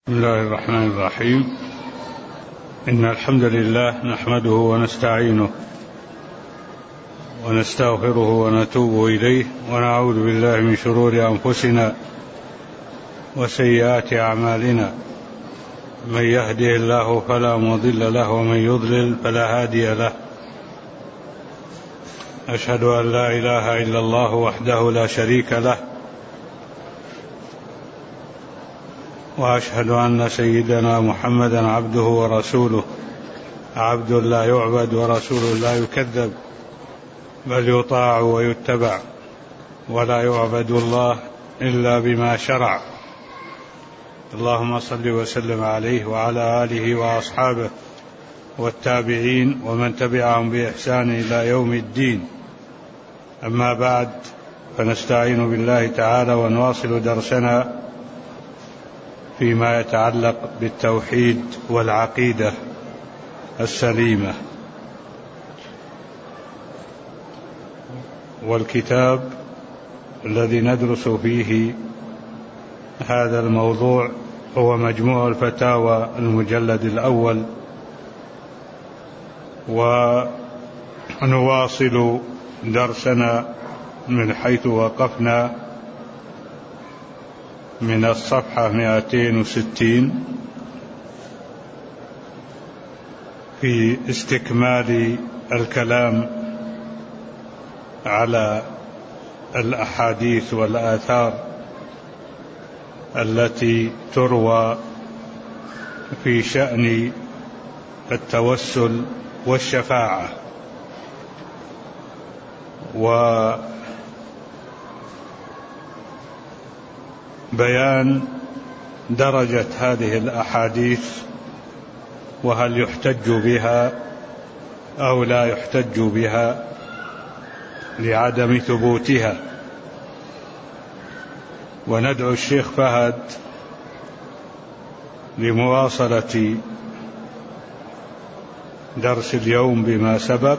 بسم الله الرحمن الرحيم. إن الحمد لله نحمده ونستعينه ونستغفره ونتوب إليه ونعوذ بالله من شرور أنفسنا وسيئات أعمالنا. من يهده الله فلا مضل له ومن يضلل فلا هادي له. أشهد أن لا إله إلا الله وحده لا شريك له، وأشهد أن سيدنا محمدا عبده ورسوله، عبد لا يعبد ورسول لا يكذب، بل يطاع ويتبع، ولا يعبد الله إلا بما شرع. اللهم صل وسلم عليه وعلى آله وأصحابه والتابعين ومن تبعهم بإحسان إلى يوم الدين. أما بعد، فنستعين بالله تعالى ونواصل درسنا فيما يتعلق بالتوحيد والعقيدة السليمة. والكتاب الذي ندرس فيه هذا الموضوع هو مجموع الفتاوى المجلد الأول، ونواصل درسنا من حيث وقفنا من الصفحة 260 في استكمال الكلام على الأحاديث والآثار التي تروى في شأن التوسل والشفاعة، وبيان درجة هذه الأحاديث، وهل يحتج بها أو لا يحتج بها لعدم ثبوتها. وندعو الشيخ فهد لمواصلة درس اليوم بما سبق،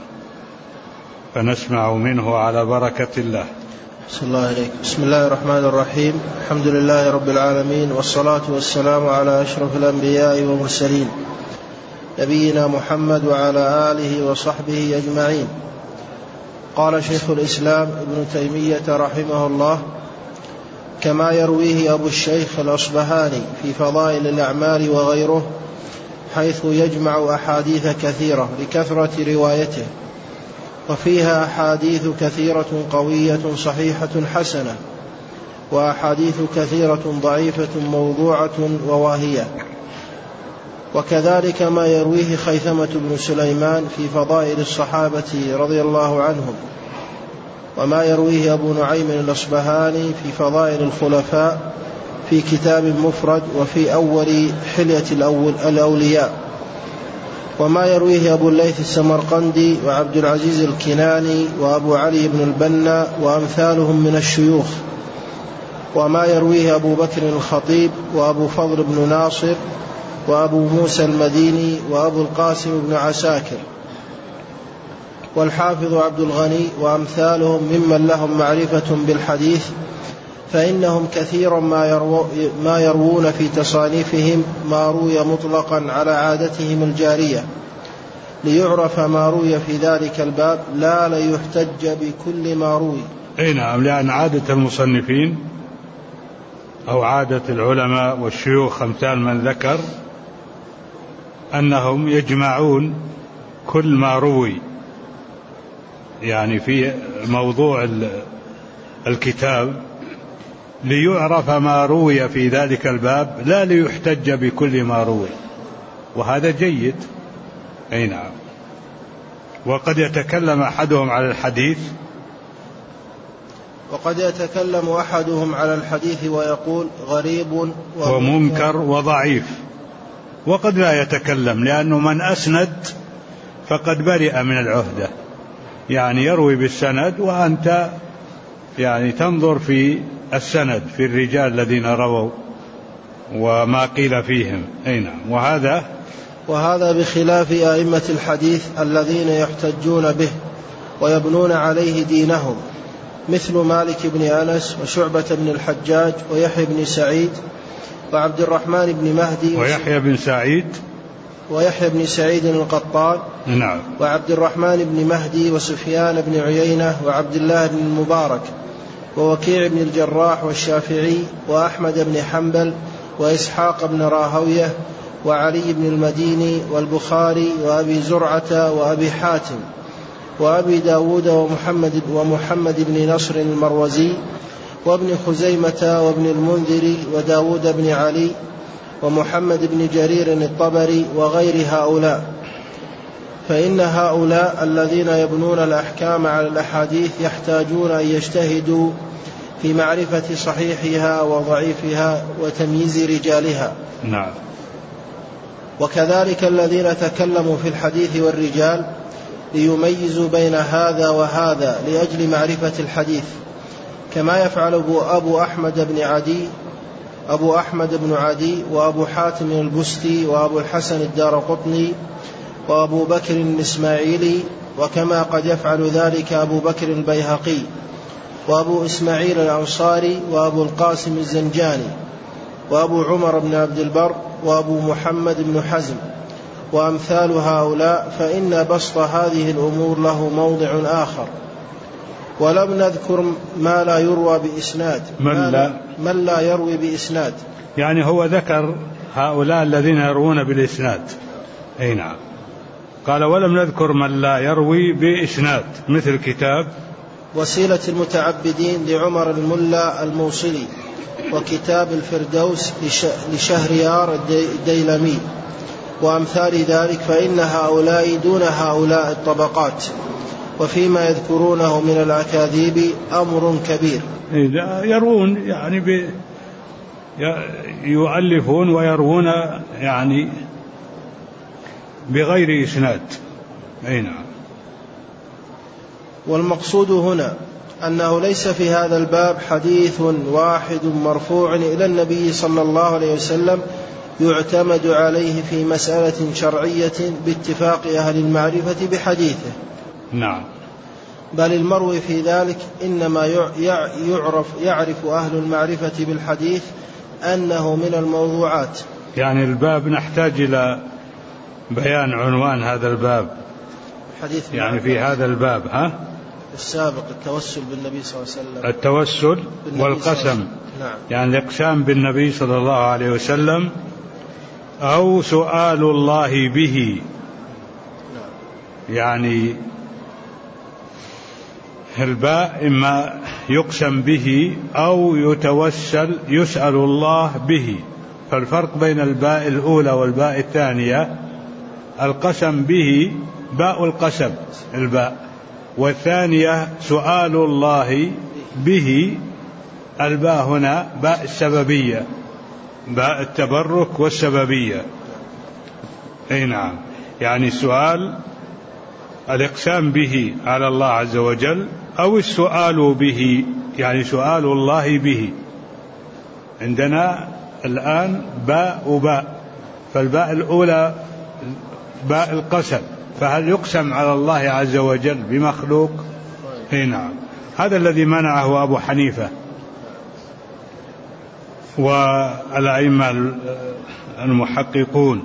فنسمع منه على بركة الله. بسم الله الرحمن الرحيم. الحمد لله رب العالمين، والصلاة والسلام على أشرف الأنبياء والمرسلين، نبينا محمد وعلى آله وصحبه أجمعين. قال شيخ الإسلام ابن تيمية رحمه الله: كما يرويه أبو الشيخ الأصبهاني في فضائل الأعمال وغيره، حيث يجمع أحاديث كثيرة لكثرة روايته، وفيها أحاديث كثيرة قوية صحيحة حسنة، وأحاديث كثيرة ضعيفة موضوعة وواهية. وكذلك ما يرويه خيثمة بن سليمان في فضائل الصحابة رضي الله عنهم، وما يرويه أبو نعيم الأصبهاني في فضائل الخلفاء في كتاب مفرد وفي أول حلية الأولياء، وما يرويه أبو الليث السمرقندي وعبد العزيز الكناني وأبو علي بن البنا وأمثالهم من الشيوخ، وما يرويه أبو بكر الخطيب وأبو فضل بن ناصر وأبو موسى المديني وأبو القاسم بن عساكر والحافظ عبد الغني وأمثالهم ممن لهم معرفة بالحديث، فإنهم كثيرا ما يروون في تصانيفهم ما روي مطلقا على عادتهم الجارية، ليعرف ما روي في ذلك الباب، لا ليحتج بكل ما روي. نعم، لأن عادة المصنفين أو عادة العلماء والشيوخ أمثال من ذكر أنهم يجمعون كل ما روي، يعني في موضوع الكتاب ليعرف ما روي في ذلك الباب، لا ليحتج بكل ما روي، وهذا جيد. نعم. وقد يتكلم أحدهم على الحديث ويقول غريب ومنكر وضعيف، وقد لا يتكلم، لأنه من أسند فقد برئ من العهدة، يعني يروي بالسند، وأنت يعني تنظر في السند، في الرجال الذين رووا وما قيل فيهم. نعم. وهذا بخلاف أئمة الحديث الذين يحتجون به ويبنون عليه دينهم، مثل مالك بن أنس وشعبة بن الحجاج ويحيى بن سعيد وعبد الرحمن بن مهدي ويحيى بن سعيد القطان. نعم. وعبد الرحمن بن مهدي وسفيان بن عيينة وعبد الله بن المبارك ووكيع بن الجراح والشافعي وأحمد بن حنبل وإسحاق بن راهوية وعلي بن المديني والبخاري وأبي زرعة وأبي حاتم وأبي داود ومحمد بن نصر المروزي وابن خزيمة وابن المنذر وداود بن علي ومحمد بن جرير الطبري وغير هؤلاء، فإن هؤلاء الذين يبنون الأحكام على الأحاديث يحتاجون أن يجتهدوا في معرفة صحيحها وضعيفها وتمييز رجالها. نعم. وكذلك الذين تكلموا في الحديث والرجال ليميزوا بين هذا وهذا لأجل معرفة الحديث، كما يفعل أبو أحمد بن عدي وأبو حاتم البستي وأبو الحسن الدارقطني وأبو بكر الإسماعيلي، وكما قد يفعل ذلك أبو بكر البيهقي وأبو إسماعيل الأنصاري وأبو القاسم الزنجاني وأبو عمر بن عبد البر وأبو محمد بن حزم وأمثال هؤلاء، فإن بسط هذه الأمور له موضع آخر. ولم نذكر ما لا يروى بإسناد من لا يروي بإسناد، يعني هو ذكر هؤلاء الذين يروون بالإسناد. أي نعم. قال ولم نذكر من لا يروي بإسناد، مثل كتاب وسيلة المتعبدين لعمر الملا الموصلي، وكتاب الفردوس لشهريار الديلمي وأمثال ذلك، فإن هؤلاء دون هؤلاء الطبقات، وفيما يذكرونه من الأكاذيب أمر كبير. يروون يعني يؤلفون ويروون يعني بغير إسناد. أي نعم. والمقصود هنا أنه ليس في هذا الباب حديث واحد مرفوع إلى النبي صلى الله عليه وسلم يعتمد عليه في مسألة شرعية باتفاق أهل المعرفة بحديثه. نعم. بل المروي في ذلك إنما يعرف أهل المعرفة بالحديث أنه من الموضوعات. يعني الباب نحتاج إلى بيان عنوان هذا الباب، حديث يعني في هذا الباب السابق التوسل بالنبي صلى الله عليه وسلم، التوسل والقسم. نعم. يعني الإقسام بالنبي صلى الله عليه وسلم أو سؤال الله به. نعم. يعني الباء إما يقسم به أو يسأل الله به. فالفرق بين الباء الأولى والباء الثانية، القسم به باء القسم الباء، والثانية سؤال الله به الباء هنا باء السببية، باء التبرك والسببية. أي نعم. يعني سؤال الإقسام به على الله عز وجل أو السؤال به، يعني سؤال الله به. عندنا الآن باء وباء، فالباء الأولى باء القسم، فهل يقسم على الله عز وجل بمخلوق؟ أي نعم. هذا الذي منعه أبو حنيفة والأئمة المحققون.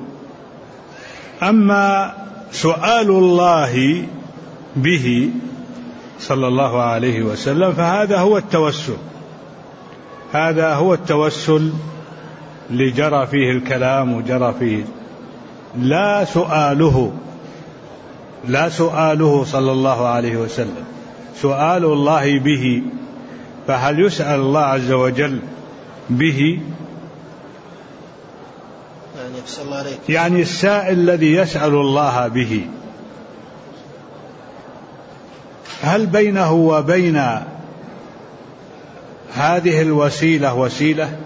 أما سؤال الله به صلى الله عليه وسلم فهذا هو التوسل، هذا هو التوسل اللي جرى فيه الكلام وجرى فيه، لا سؤاله صلى الله عليه وسلم، سؤال الله به. فهل يسأل الله عز وجل به؟ يعني السائل الذي يسأل الله به هل بينه وبين هذه الوسيلة وسيلة؟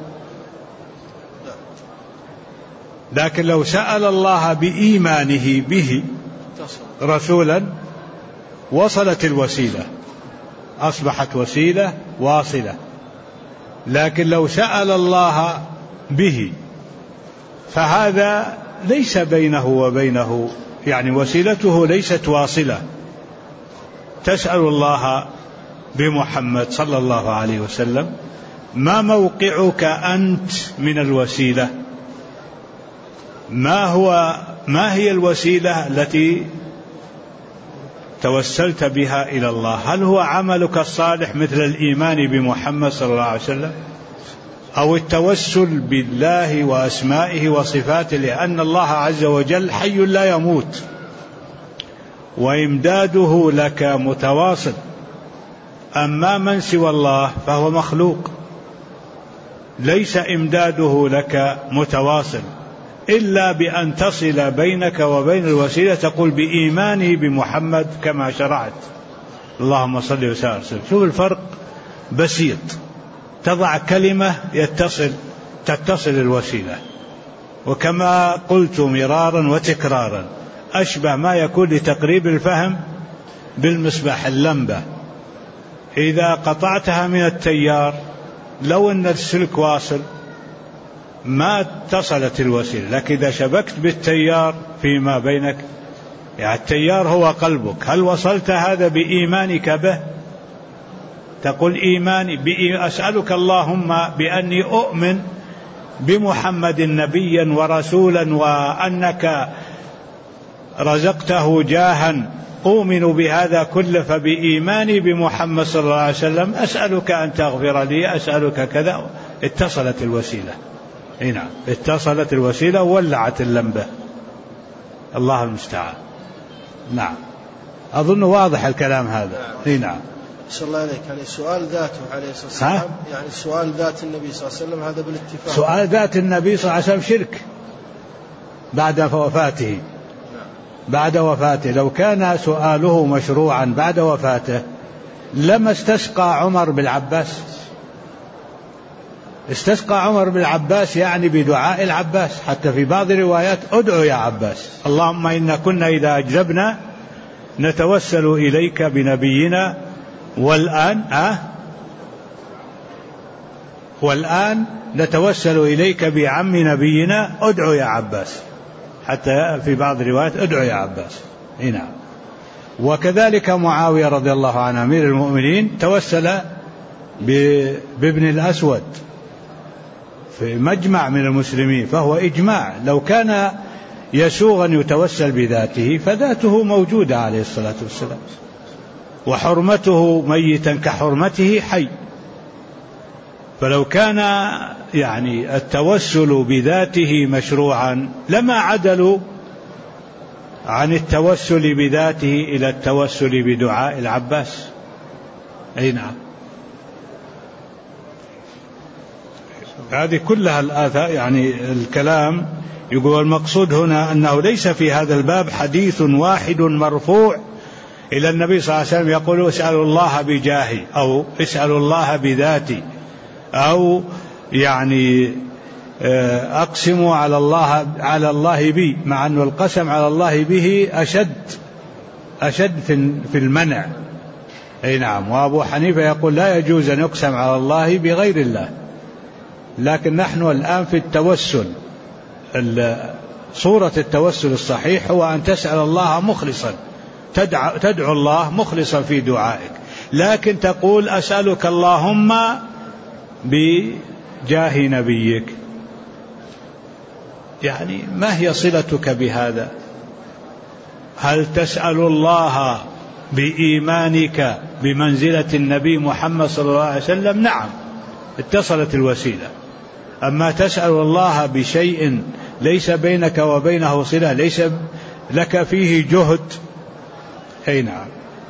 لكن لو سأل الله بإيمانه به رسولا وصلت الوسيلة، أصبحت وسيلة واصلة. لكن لو سأل الله به فهذا ليس بينه وبينه، يعني وسيلته ليست واصلة. تسأل الله بمحمد صلى الله عليه وسلم ما موقعك أنت من الوسيلة؟ ما هي الوسيلة التي توسلت بها إلى الله؟ هل هو عملك الصالح مثل الإيمان بمحمد صلى الله عليه وسلم، أو التوسل بالله وأسمائه وصفاته، لأن الله عز وجل حي لا يموت وإمداده لك متواصل. أما من سوى الله فهو مخلوق ليس إمداده لك متواصل إلا بأن تصل بينك وبين الوسيلة، تقول بإيمانه بمحمد كما شرعت، اللهم صل وسلم. شوف الفرق بسيط، تضع كلمة تتصل الوسيلة. وكما قلت مرارا وتكرارا، أشبه ما يكون لتقريب الفهم بالمصباح اللمبة، إذا قطعتها من التيار لو أن السلك واصل ما اتصلت الوسيلة، لكن إذا شبكت بالتيار فيما بينك، يعني التيار هو قلبك، هل وصلت هذا بإيمانك به؟ تقول إيماني أسألك اللهم بأني أؤمن بمحمد نبيا ورسولا وأنك رزقته جاها أؤمن بهذا كله، فبإيماني بمحمد صلى الله عليه وسلم أسألك أن تغفر لي، أسألك كذا، اتصلت الوسيلة. نعم، اتصلت الوسيلة وولعت اللمبة، الله المستعان. نعم، أظن واضح الكلام هذا. نعم. صلى الله عليك. يعني السؤال ذاته عليه الصلاة والسلام، يعني سؤال ذات النبي صلى الله عليه وسلم هذا بالاتفاق. سؤال ذات النبي صلى الله عليه وسلم شرك بعد وفاته. بعد وفاته، لو كان سؤاله مشروعا بعد وفاته لما استسقى عمر بالعباس. استسقى عمر بالعباس يعني بدعاء العباس، حتى في بعض الروايات ادعو يا عباس، اللهم إنا كنا إذا أجربنا نتوسل إليك بنبينا والآن نتوسل إليك بعم نبينا، ادعو يا عباس، حتى في بعض الروايات ادعو يا عباس. نعم. وكذلك معاوية رضي الله عنه أمير المؤمنين توسل بابن الأسود في مجمع من المسلمين، فهو إجماع. لو كان يسوغ أن يتوسل بذاته فذاته موجودة عليه الصلاة والسلام، وحرمته ميتا كحرمته حي. فلو كان يعني التوسل بذاته مشروعا لما عدلوا عن التوسل بذاته إلى التوسل بدعاء العباس. أي نعم. هذه كلها الآثار، يعني الكلام يقول المقصود هنا أنه ليس في هذا الباب حديث واحد مرفوع إلى النبي صلى الله عليه وسلم يقول اسألوا الله بجاهي، أو اسألوا الله بذاتي، أو يعني أقسموا على الله بي، مع أن القسم على الله به أشد في المنع. أي نعم. وأبو حنيفة يقول لا يجوز أن يقسم على الله بغير الله. لكن نحن الآن في التوسل، صورة التوسل الصحيح هو أن تسأل الله مخلصا، تدعو الله مخلصا في دعائك، لكن تقول أسألك اللهم بجاه نبيك. يعني ما هي صلتك بهذا؟ هل تسأل الله بإيمانك بمنزلة النبي محمد صلى الله عليه وسلم؟ نعم، اتصلت الوسيلة. أما تسأل الله بشيء ليس بينك وبينه صلة، ليس لك فيه جهد، أي نعم.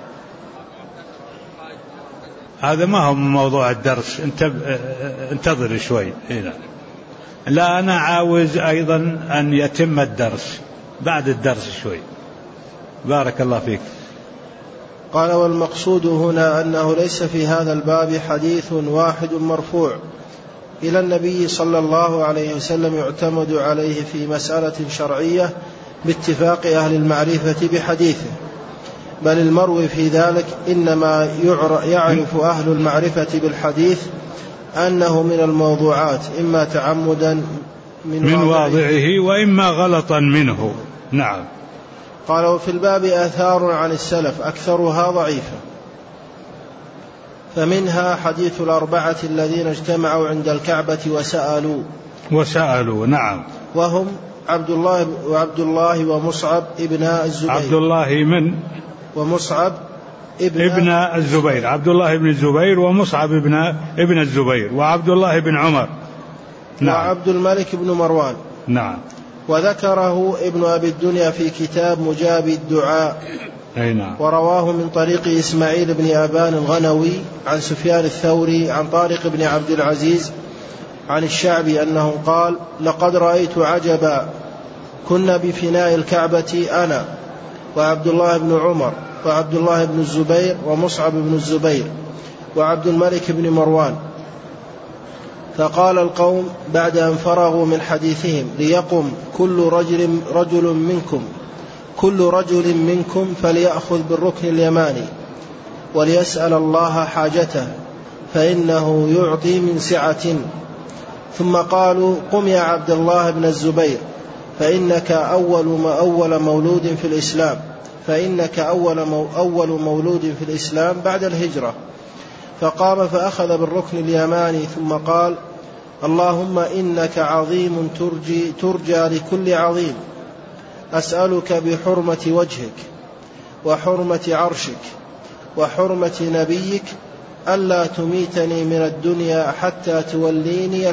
هذا ما هو موضوع الدرس، انتظر شوي. لا، أنا عاوز أيضا أن يتم الدرس بعد الدرس شوي. بارك الله فيك. قال والمقصود هنا أنه ليس في هذا الباب حديث واحد مرفوع إلى النبي صلى الله عليه وسلم يعتمد عليه في مسألة شرعية باتفاق أهل المعرفة بحديثه، بل المروي في ذلك إنما يعرف أهل المعرفة بالحديث أنه من الموضوعات، إما تعمدا من واضعه وإما غلطا منه. نعم. قال وفي الباب آثار عن السلف أكثرها ضعيفة، فمنها حديث الأربعة الذين اجتمعوا عند الكعبة وسألوا نعم، وهم عبد الله ومصعب ابن الزبير. عبد الله من ومصعب ابن الزبير، عبد الله بن الزبير ومصعب ابن الزبير وعبد الله بن عمر. نعم. وعبد الملك بن مروان. نعم. وذكره ابن أبي الدنيا في كتاب مجاب الدعاء. نعم. ورواه من طريق إسماعيل بن أبان الغنوي عن سفيان الثوري عن طارق بن عبد العزيز عن الشعبي أنه قال: لقد رأيت عجبا، كنا بفناء الكعبة أنا وعبد الله بن عمر وعبد الله بن الزبير ومصعب بن الزبير وعبد الملك بن مروان، فقال القوم بعد أن فرغوا من حديثهم: ليقم كل رجل منكم فليأخذ بالركن اليماني وليسأل الله حاجته فإنه يعطي من سعة. ثم قالوا: قم يا عبد الله بن الزبير فإنك أول مولود في الإسلام بعد الهجرة. فقام فأخذ بالركن اليماني ثم قال: اللهم إنك عظيم ترجى لكل عظيم، أسألك بحرمة وجهك وحرمة عرشك وحرمة نبيك ألا تميتني من الدنيا حتى توليني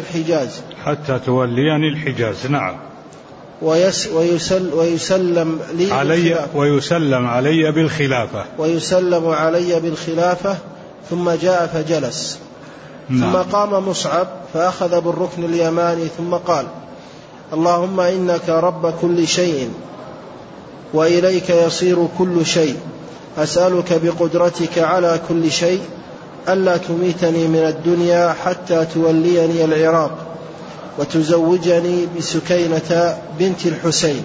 الحجاز. نعم. ويسلم علي بالخلافة ثم جاء فجلس. نعم. ثم قام مصعب فأخذ بالركن اليماني ثم قال: اللهم إنك رب كل شيء وإليك يصير كل شيء، أسألك بقدرتك على كل شيء ألا تميتني من الدنيا حتى توليني العراق وتزوجني بسكينة بنت الحسين.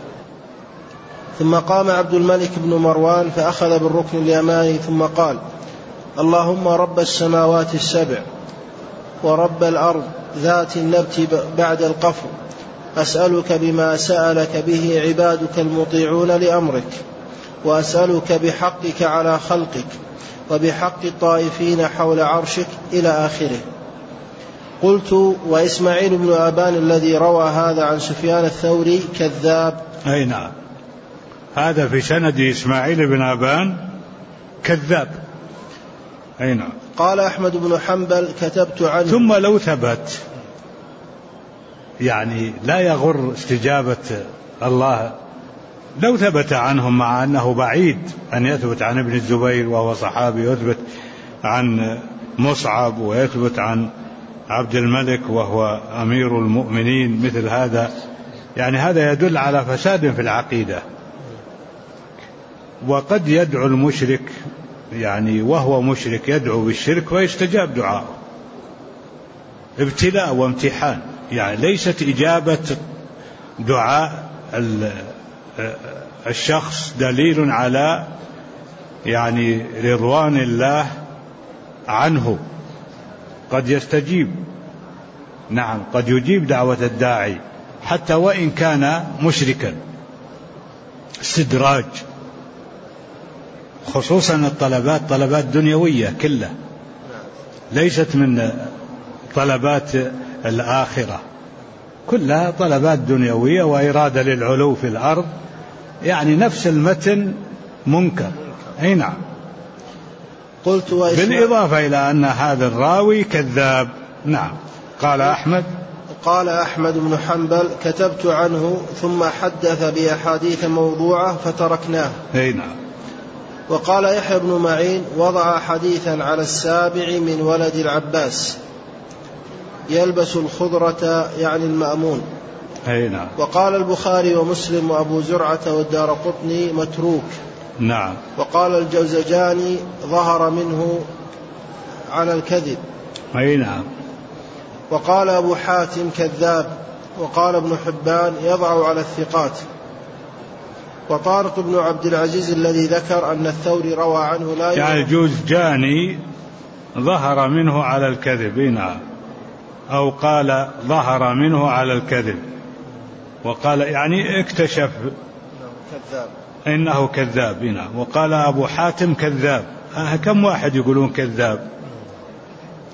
ثم قام عبد الملك بن مروان فأخذ بالركن اليماني ثم قال: اللهم رب السماوات السبع ورب الأرض ذات النبت بعد القفر، أسألك بما سألك به عبادك المطيعون لأمرك، وأسألك بحقك على خلقك وبحق الطائفين حول عرشك إلى آخره. قلت: وإسماعيل بن أبان الذي روى هذا عن سفيان الثوري كذاب. أي نعم، هذا في سند إسماعيل بن أبان كذاب. أي نعم. قال أحمد بن حنبل: كتبت عنه. ثم لو ثبت، يعني لا يغر استجابة الله، لو ثبت عنهم مع أنه بعيد أن يثبت عن ابن الزبير وهو صحابي، يثبت عن مصعب ويثبت عن عبد الملك وهو أمير المؤمنين، مثل هذا يعني هذا يدل على فساد في العقيدة. وقد يدعو المشرك يعني وهو مشرك يدعو بالشرك ويستجاب دعاءه، ابتلاء وامتحان، يعني ليست إجابة دعاء الشخص دليل على يعني رضوان الله عنه، قد يستجيب. نعم، قد يجيب دعوة الداعي حتى وإن كان مشركا. استدراج، خصوصا الطلبات طلبات دنيوية كلها، ليست من طلبات الآخرة، كلها طلبات دنيوية وإرادة للعلو في الأرض، يعني نفس المتن منكر. أي نعم. قلت: بالإضافة إلى أن هذا الراوي كذاب. نعم. قال أحمد بن حنبل: كتبت عنه ثم حدث بأحاديث موضوعة فتركناه. أي نعم. وقال يحيى بن معين: وضع حديثا على السابع من ولد العباس يلبس الخضرة يعني المأمون. أي نعم. وقال البخاري ومسلم وأبو زرعة والدارقطني متروك. نعم. وقال الجوزجاني: ظهر منه على الكذب. أي نعم. وقال أبو حاتم: كذاب. وقال ابن حبان: يضع على الثقات. وطارق بن عبد العزيز الذي ذكر أن الثوري روى عنه لا يعني الجوزجاني ظهر منه على الكذب. نعم. أو قال ظهر منه على الكذب، وقال يعني اكتشف كذاب إنه كذاب. نعم. وقال أبو حاتم كذاب. كم واحد يقولون كذاب؟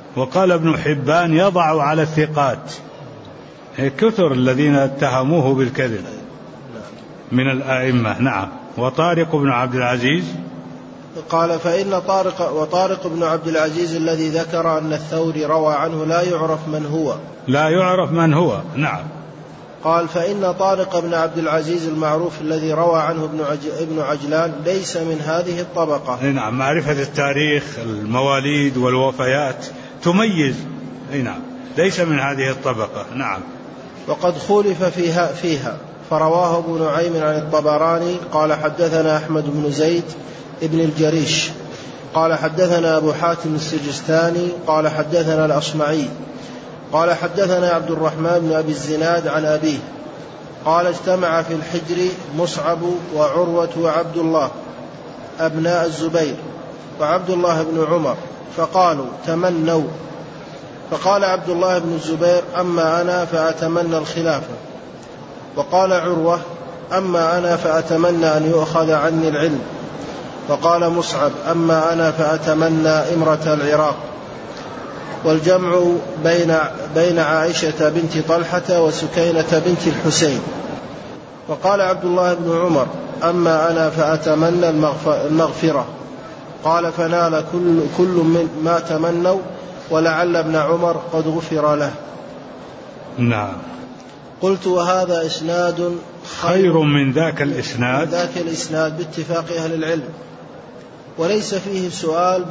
وقال ابن حبان يضع على الثقات، كثر الذين اتهموه بالكذب من الآئمة. نعم. وطارق بن عبد العزيز قال فإن وطارق بن عبد العزيز الذي ذكر أن الثوري روى عنه لا يعرف من هو. نعم. قال فإن طارق بن عبد العزيز المعروف الذي روى عنه ابن عجلان ليس من هذه الطبقة. نعم. معرفة التاريخ، المواليد والوفيات تميز. نعم. ليس من هذه الطبقة. نعم. وقد خولف فيها فرواه ابن نعيم عن الطبراني قال حدثنا أحمد بن زيد ابن الجريش قال حدثنا أبو حاتم السجستاني قال حدثنا الأصمعي قال حدثنا عبد الرحمن بن أبي الزناد عن أبيه قال اجتمع في الحجر مصعب وعروة وعبد الله أبناء الزبير وعبد الله بن عمر فقالوا تمنوا، فقال عبد الله بن الزبير أما أنا فأتمنى الخلافة، وقال عروة أما أنا فأتمنى أن يؤخذ عني العلم، وقال مصعب أما أنا فأتمنى إمرة العراق. والجمع بين عائشة بنت طلحة وسكينة بنت الحسين. وقال عبد الله بن عمر أما أنا فأتمنى المغفرة. قال فنال كل من ما تمنوا ولعل ابن عمر قد غفر له. نعم. قلت وهذا إسناد خير من ذاك الإسناد باتفاق أهل العلم، وليس فيه سؤال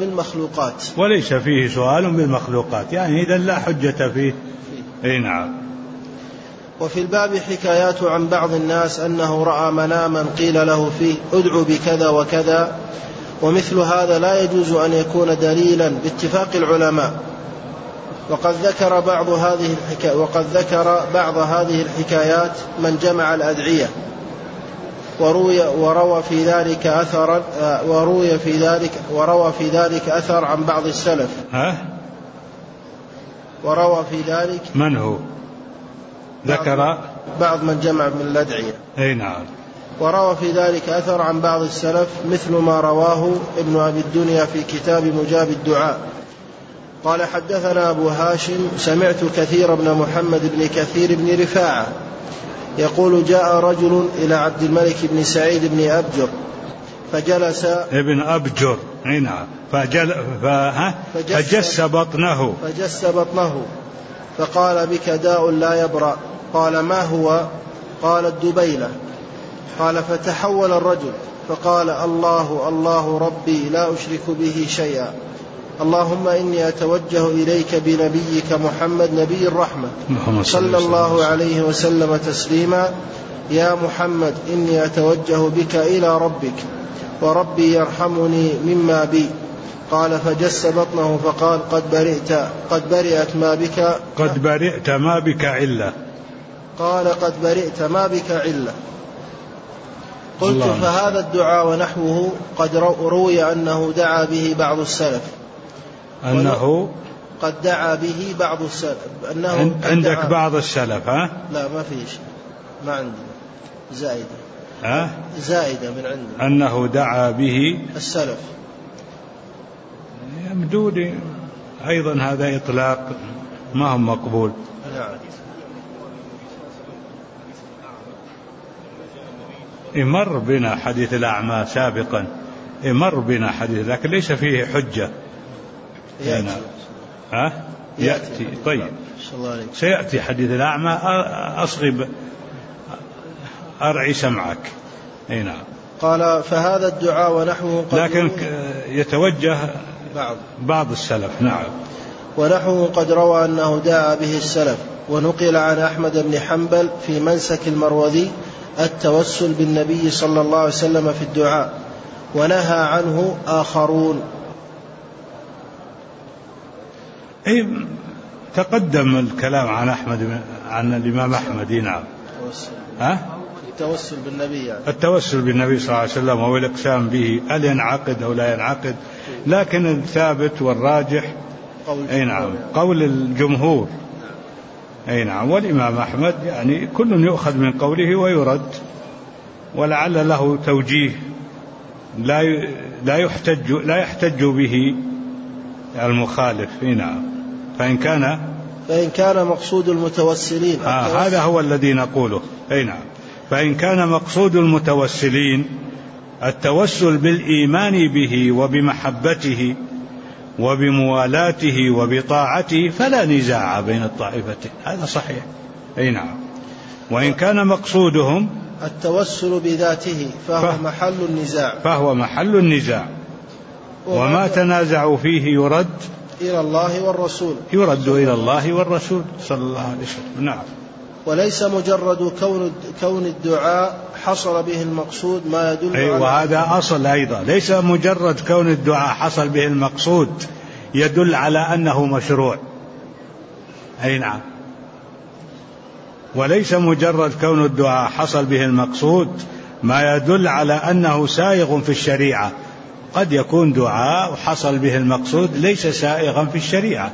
بالمخلوقات، يعني إذا لا حجة فيه. نعم. وفي الباب حكايات عن بعض الناس أنه رأى مناما قيل له فيه ادعو بكذا وكذا، ومثل هذا لا يجوز أن يكون دليلا باتفاق العلماء. وقد ذكر بعض هذه الحكايات من جمع الأدعية، وروى في ذلك أثر عن بعض السلف. وروى في ذلك من هو؟ ذكر بعض من جمع من الأدعية. نعم. وروى في ذلك أثر عن بعض السلف مثل ما رواه ابن أبي الدنيا في كتاب مجاب الدعاء. قال حدثنا أبو هاشم سمعت كثير بن محمد بن كثير بن رفاعة يقول جاء رجل إلى عبد الملك بن سعيد بن أبجر فجلس ابن أبجر. نعم. فجس بطنه فقال بك داء لا يبرأ. قال ما هو؟ قال الدبيلة. قال فتحول الرجل فقال الله ربي لا أشرك به شيئا، اللهم إني أتوجه إليك بنبيك محمد نبي الرحمة صلى الله عليه وسلم تسليما، يا محمد إني أتوجه بك إلى ربك وربي يرحمني مما بي. قال فجس بطنه فقال قد برئت ما بك علة. قال قد برئت ما بك علة. قلت فهذا الدعاء ونحوه قد روي أنه دعا به بعض السلف. قد دعا به بعض السلف. عندك بعض السلف؟ لا ما فيش، ما عندي زائدة من عندي أنه دعا به السلف. يبدو لي أيضا هذا إطلاق ما هو مقبول. مر بنا حديث الأعمى سابقا، لكن ليس فيه حجة. يأتي. طيب سيأتي حديث الأعمى. أصغب أرعي سمعك. نعم. قال فهذا الدعاء ونحوه لكن يتوجه بعض السلف. نعم. ونحوه قد روى أنه دعا به السلف. ونقل عن أحمد بن حنبل في منسك المروذي التوسل بالنبي صلى الله عليه وسلم في الدعاء، ونهى عنه آخرون. تقدم الكلام عن الإمام أحمد. نعم. التوسل بالنبي يعني. التوسل بالنبي صلى الله عليه وسلم والإقسام به هل ينعقد أو لا ينعقد، لكن الثابت والراجح قول الجمهور. نعم. والإمام أحمد يعني كل يؤخذ من قوله ويرد، ولعل له توجيه لا يحتج به المخالف. نعم. فإن كان مقصود المتوسلين هذا هو الذي نقوله. أي نعم. فإن كان مقصود المتوسلين التوسل بالإيمان به وبمحبته وبموالاته وبطاعته فلا نزاع بين الطائفتين، هذا صحيح. أي نعم. وإن كان مقصودهم التوسل بذاته فهو محل النزاع وما تنازعوا فيه يرد إلى الله والرسول صلى الله عليه وسلم. نعم. وليس مجرد كون الدعاء حصل به المقصود ما يدل على وهذا أصل أيضا، ليس مجرد كون الدعاء حصل به المقصود يدل على أنه مشروع. أي نعم. وليس مجرد كون الدعاء حصل به المقصود ما يدل على أنه سائغ في الشريعة. قد يكون دعاء وحصل به المقصود ليس سائغا في الشريعة.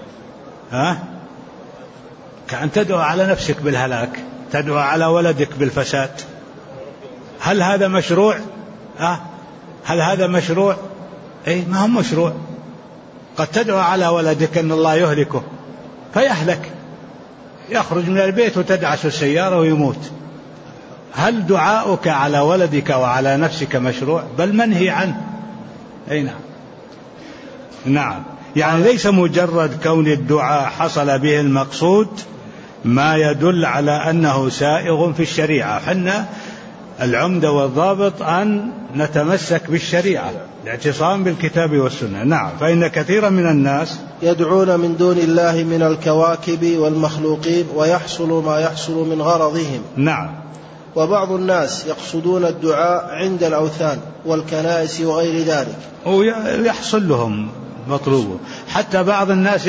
كأن تدعو على نفسك بالهلاك، تدعو على ولدك بالفساد، هل هذا مشروع؟ هل هذا مشروع؟ ما هو مشروع. قد تدعو على ولدك أن الله يهلكه فيهلك، يخرج من البيت وتدعس السيارة ويموت. هل دعاؤك على ولدك وعلى نفسك مشروع؟ بل منهي عنه. أي نعم. نعم. يعني ليس مجرد كون الدعاء حصل به المقصود ما يدل على أنه سائغ في الشريعة. حنا العمدة والضابط أن نتمسك بالشريعة، الاعتصام بالكتاب والسنة. نعم. فإن كثيرا من الناس يدعون من دون الله من الكواكب والمخلوقين ويحصل ما يحصل من غرضهم. نعم. وبعض الناس يقصدون الدعاء عند الأوثان والكنائس وغير ذلك ويحصل لهم مطلوبه. حتى بعض الناس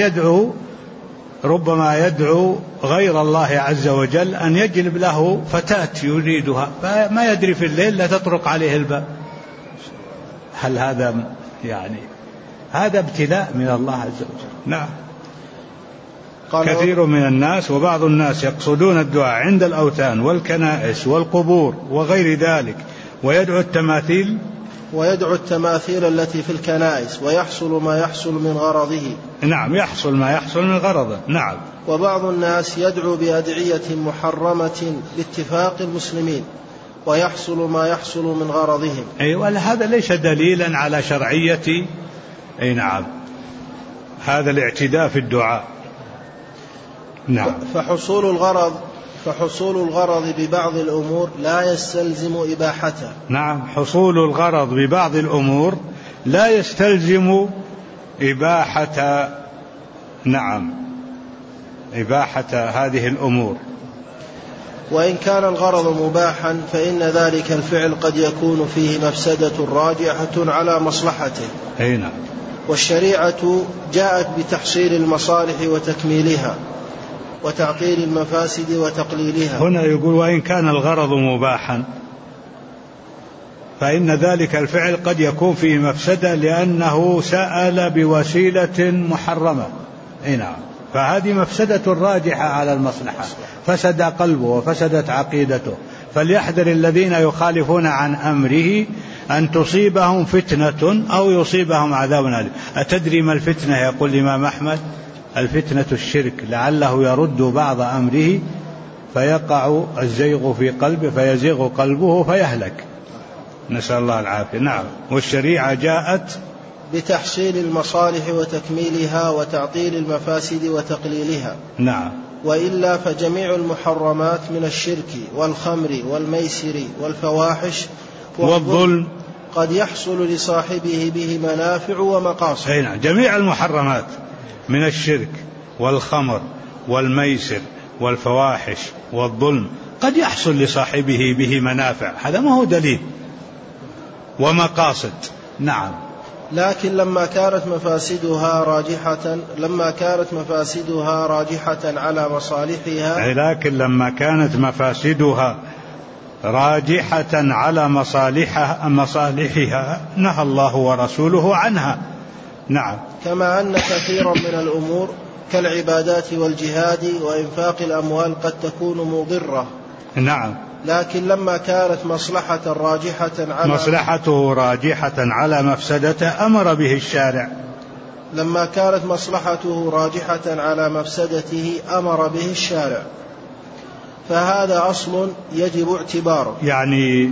ربما يدعو غير الله عز وجل أن يجلب له فتاة يريدها، فما يدري في الليل لا تطرق عليه الباب. هل هذا هذا ابتلاء من الله عز وجل. نعم. كثير من الناس وبعض الناس يقصدون الدعاء عند الأوثان والكنائس والقبور وغير ذلك ويدعو التماثيل التي في الكنائس ويحصل ما يحصل من غرضه. نعم. يحصل ما يحصل من غرضه. نعم. وبعض الناس يدعو بأدعية محرمة باتفاق المسلمين ويحصل ما يحصل من غرضهم. هذا ليس دليلا على شرعية نعم هذا الاعتداء في الدعاء. نعم. فحصول الغرض ببعض الأمور لا يستلزم إباحته. نعم. حصول الغرض ببعض الأمور لا يستلزم إباحة هذه الأمور. وإن كان الغرض مباحا فإن ذلك الفعل قد يكون فيه مفسدة راجحة على مصلحته. نعم. والشريعة جاءت بتحصيل المصالح وتكميلها وتعطيل المفاسد وتقليلها. هنا يقول وإن كان الغرض مباحا فإن ذلك الفعل قد يكون فيه مفسدة لأنه سأل بوسيلة محرمة. نعم. فهذه مفسدة راجحة على المصلحة، فسد قلبه وفسدت عقيدته. فليحذر الذين يخالفون عن أمره أن تصيبهم فتنة أو يصيبهم عذاب أليم. أتدري ما الفتنة؟ يقول الإمام أحمد الفتنة الشرك، لعله يرد بعض أمره فيقع الزيغ في قلبه فيزيغ قلبه فيهلك، نسأل الله العافية. نعم. والشريعة جاءت بتحصيل المصالح وتكميلها وتعطيل المفاسد وتقليلها. نعم. وإلا فجميع المحرمات من الشرك والخمر والميسر والفواحش والظلم قد يحصل لصاحبه به منافع ومقاصد. نعم. جميع المحرمات من الشرك والخمر والميسر والفواحش والظلم قد يحصل لصاحبه به منافع، هذا ما هو دليل ومقاصد. نعم. لكن لما كانت مفاسدها راجحة على مصالحها، لكن لما كانت مفاسدها راجحة على مصالحها نهى الله ورسوله عنها. نعم. كما أن كثيرا من الأمور كالعبادات والجهاد وإنفاق الأموال قد تكون مضرة. نعم. لكن لما كانت مصلحته راجحة على مفسدته أمر به الشارع لما كانت مصلحته راجحة على مفسدته أمر به الشارع، فهذا أصل يجب اعتباره. يعني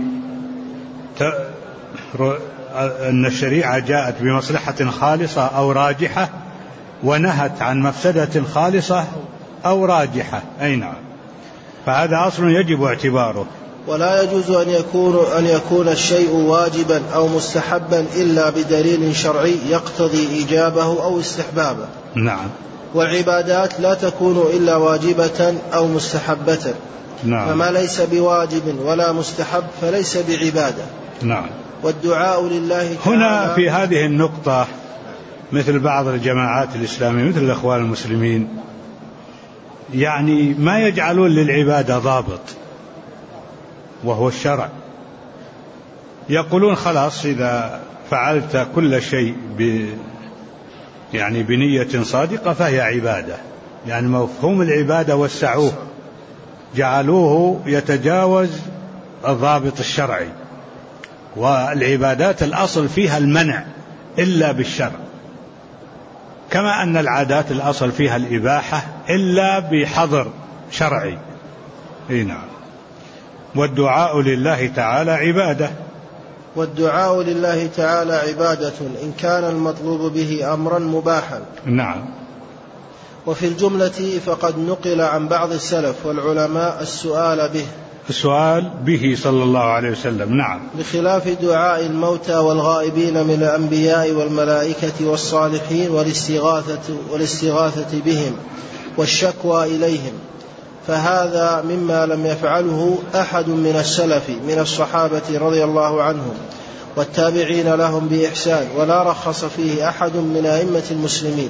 أن الشريعة جاءت بمصلحة خالصة أو راجحة ونهت عن مفسدة خالصة أو راجحة، أي نعم، فهذا أصل يجب اعتباره. ولا يجوز أن يكون الشيء واجبا أو مستحبا إلا بدليل شرعي يقتضي إيجابه أو استحبابه. نعم. والعبادات لا تكون إلا واجبة أو مستحبة. نعم. فما ليس بواجب ولا مستحب فليس بعبادة. نعم. والدعاء لله تعالى هنا في هذه النقطة مثل بعض الجماعات الإسلامية مثل الأخوان المسلمين يعني ما يجعلون للعبادة ضابط وهو الشرع، يقولون خلاص إذا فعلت كل شيء يعني بنية صادقة فهي عبادة، يعني مفهوم العبادة وسعوه جعلوه يتجاوز الضابط الشرعي، والعبادات الأصل فيها المنع إلا بالشرع، كما أن العادات الأصل فيها الإباحة إلا بحظر شرعي. نعم. والدعاء لله تعالى عبادة. والدعاء لله تعالى عبادة إن كان المطلوب به أمرا مباحا. نعم. وفي الجملة فقد نقل عن بعض السلف والعلماء السؤال به صلى الله عليه وسلم. نعم. بخلاف دعاء الموتى والغائبين من الأنبياء والملائكة والصالحين والاستغاثة بهم والشكوى إليهم، فهذا مما لم يفعله أحد من السلف من الصحابة رضي الله عنهم والتابعين لهم بإحسان، ولا رخص فيه أحد من أئمة المسلمين.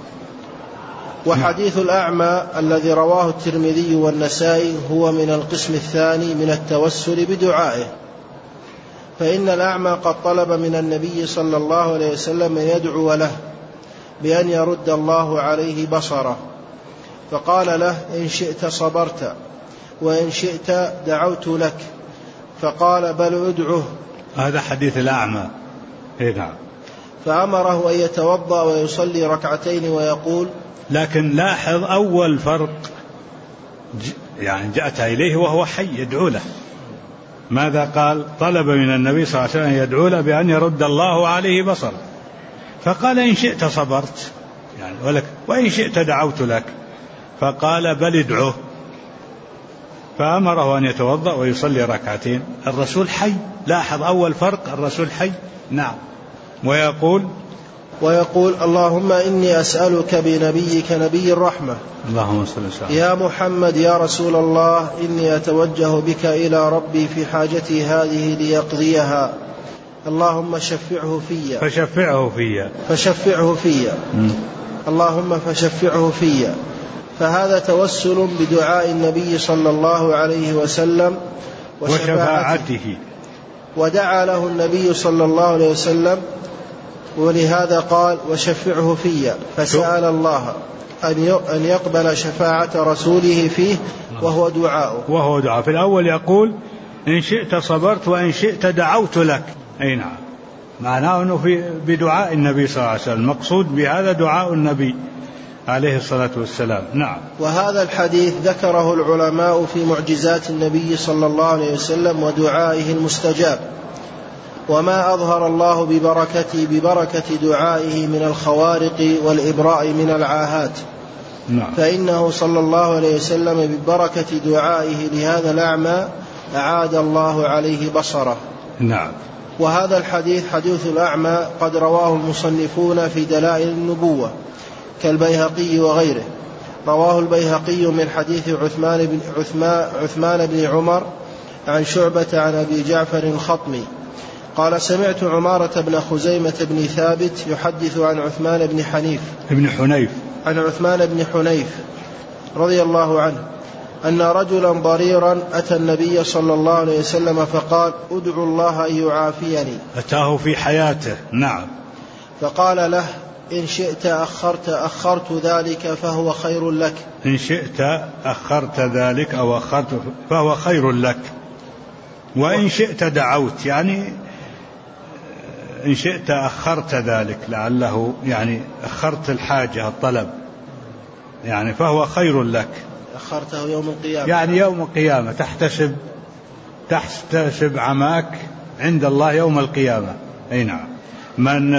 وحديث الأعمى الذي رواه الترمذي والنسائي هو من القسم الثاني من التوسل بدعائه، فإن الأعمى قد طلب من النبي صلى الله عليه وسلم أن يدعو له بأن يرد الله عليه بصره، فقال له إن شئت صبرت وإن شئت دعوت لك، فقال بل ادعه. هذا حديث الأعمى. نعم. فأمره أن يتوضأ ويصلي ركعتين ويقول. لكن لاحظ أول فرق، يعني جاءت إليه وهو حي يدعو له. ماذا قال؟ طلب من النبي صلى الله عليه وسلم يدعو له بأن يرد الله عليه بصره، فقال إن شئت صبرت يعني ولك وإن شئت دعوت لك، فقال بل ادعه، فأمره أن يتوضأ ويصلي ركعتين. الرسول حي، لاحظ أول فرق، الرسول حي. نعم. ويقول اللهم إني أسألك بنبيك نبي الرحمة اللهم صل وسلم يا محمد يا رسول الله إني أتوجه بك إلى ربي في حاجتي هذه ليقضيها، اللهم فشفعه في اللهم فشفعه في. فهذا توسل بدعاء النبي صلى الله عليه وسلم وشفاعته، ودعا له النبي صلى الله عليه وسلم، ولهذا قال وشفعه في، فسأل الله أن يقبل شفاعة رسوله فيه وهو دعاء. في الأول يقول إن شئت صبرت وإن شئت دعوت لك. أي نعم، معناه أنه بدعاء النبي صلى الله عليه وسلم، المقصود بهذا دعاء النبي عليه الصلاة والسلام. نعم. وهذا الحديث ذكره العلماء في معجزات النبي صلى الله عليه وسلم ودعائه المستجاب، وما أظهر الله ببركة دعائه من الخوارق والإبراء من العاهات. نعم. فإنه صلى الله عليه وسلم ببركة دعائه لهذا الأعمى أعاد الله عليه بصره. نعم. وهذا الحديث حديث الأعمى قد رواه المصنفون في دلائل النبوة كالبيهقي وغيره. رواه البيهقي من حديث عثمان بن عمر عن شعبة عن أبي جعفر الخطمي قال سمعت عمارة بن خزيمة بن ثابت يحدث عن عثمان بن حنيف رضي الله عنه أن رجلا ضريرا أتى النبي صلى الله عليه وسلم فقال ادعو الله أن يعافيني. أتاه في حياته. نعم. فقال له إن شئت أخرت ذلك فهو خير لك. إن شئت أخرت ذلك أو أخرت فهو خير لك، وإن شئت دعوت، يعني إن شئت أخرت ذلك، لعله يعني أخرت الحاجة الطلب، يعني فهو خير لك. أخرته يوم القيامة، يعني يوم القيامة تحتسب عماك عند الله يوم القيامة. أي نعم. من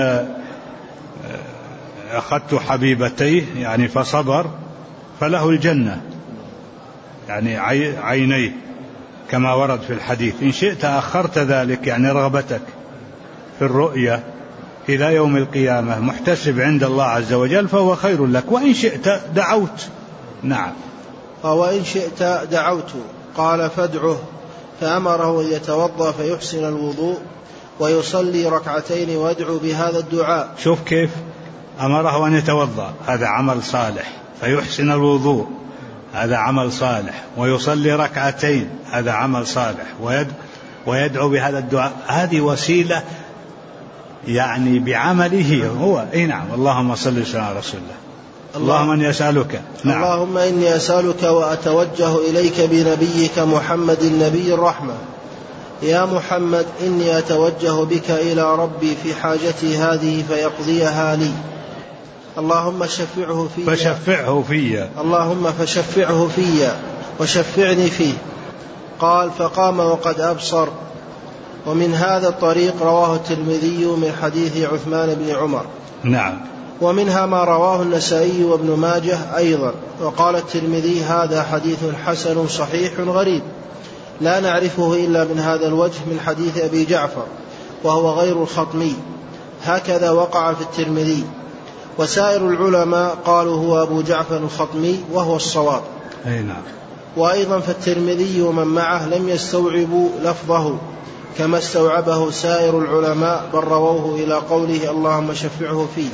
أخذت حبيبتيه يعني فصبر فله الجنة، يعني عينيه كما ورد في الحديث. إن شئت أخرت ذلك يعني رغبتك في الرؤية إلى يوم القيامة محتسب عند الله عز وجل فهو خير لك. وإن شئت دعوت. نعم. وإن شئت دعوت. قال فادعه، فأمره أن يتوضأ فيحسن الوضوء ويصلي ركعتين ويدعو بهذا الدعاء. شوف كيف أمره أن يتوضأ، هذا عمل صالح، فيحسن الوضوء هذا عمل صالح، ويصلي ركعتين هذا عمل صالح، ويدعو بهذا الدعاء. هذه وسيلة يعني بعمله هو. اي نعم. اللهم صل وسلم على رسول الله. اللهم اني اسالك. نعم. اللهم اني اسالك واتوجه اليك بنبيك محمد النبي الرحمه. يا محمد اني اتوجه بك الى ربي في حاجتي هذه فيقضيها لي. اللهم شفعه في. فشفعه في. اللهم فشفعه في وشفعني فيه. قال فقام وقد أبصر. ومن هذا الطريق رواه الترمذي من حديث عثمان بن عمر. نعم. ومنها ما رواه النسائي وابن ماجه أيضا. وقال الترمذي هذا حديث حسن صحيح غريب لا نعرفه إلا من هذا الوجه من حديث أبي جعفر وهو غير الخطمي. هكذا وقع في الترمذي. وسائر العلماء قالوا هو أبو جعفر الخطمي وهو الصواب. أي نعم. وأيضا فالترمذي ومن معه لم يستوعبوا لفظه كما استوعبه سائر العلماء، بل رووه إلى قوله اللهم شفعه فيه.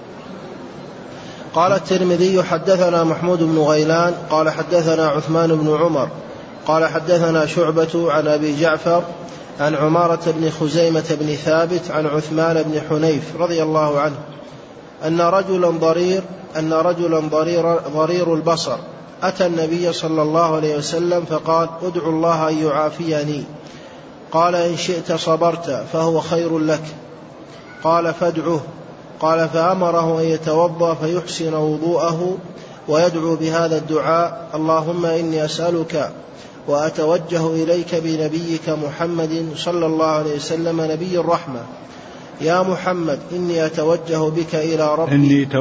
قال الترمذي حدثنا محمود بن غيلان قال حدثنا عثمان بن عمر قال حدثنا شعبة عن أبي جعفر عن عمارة بن خزيمة بن ثابت عن عثمان بن حنيف رضي الله عنه أن رجلا ضرير البصر أتى النبي صلى الله عليه وسلم فقال ادعو الله أن يعافيني. قال إن شئت صبرت فهو خير لك. قال فادعه. قال فأمره أن يتوضأ فيحسن وضوءه ويدعو بهذا الدعاء اللهم إني أسألك وأتوجه إليك بنبيك محمد صلى الله عليه وسلم نبي الرحمة. يا محمد إني أتوجه بك إلى ربي.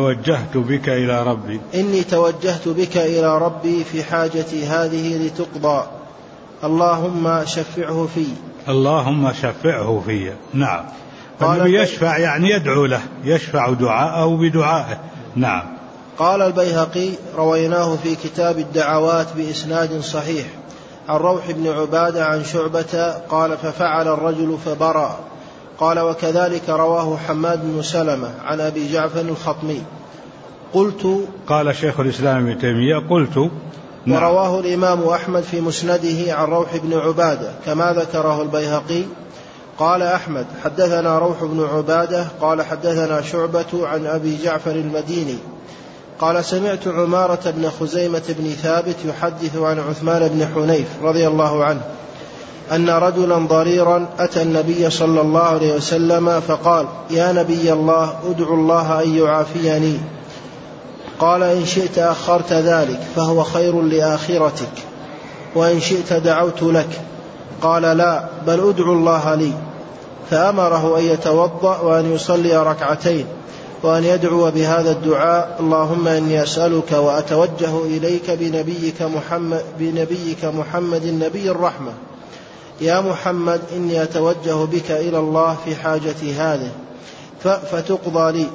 إني توجهت بك إلى ربي في حاجتي هذه لتقضى. اللهم شفعه في. اللهم شفعه في. نعم. النبي يشفع يعني يدعو له، يشفع دعاءه بدعائه. نعم. قال البيهقي رويناه في كتاب الدعوات بإسناد صحيح عن روح بن عبادة عن شعبة قال ففعل الرجل فبرأ. قال وكذلك رواه حماد بن سلمة عن أبي جعفر الخطمي. قال شيخ الإسلام ابن تيمية قلت. ورواه الإمام أحمد في مسنده عن روح بن عبادة كما ذكره البيهقي. قال أحمد حدثنا روح بن عبادة قال حدثنا شعبة عن أبي جعفر المديني قال سمعت عمارة بن خزيمة بن ثابت يحدث عن عثمان بن حنيف رضي الله عنه أن رجلا ضريرا أتى النبي صلى الله عليه وسلم فقال يا نبي الله ادعو الله أن يعافيني. قال إن شئت أخرت ذلك فهو خير لآخرتك وإن شئت دعوت لك. قال لا بل ادعو الله لي. فأمره أن يتوضأ وأن يصلي ركعتين وأن يدعو بهذا الدعاء اللهم إني أسألك وأتوجه إليك بنبيك محمد النبي الرحمة. يا محمد إني أتوجه بك إلى الله في حاجتي هذه فتقضى لي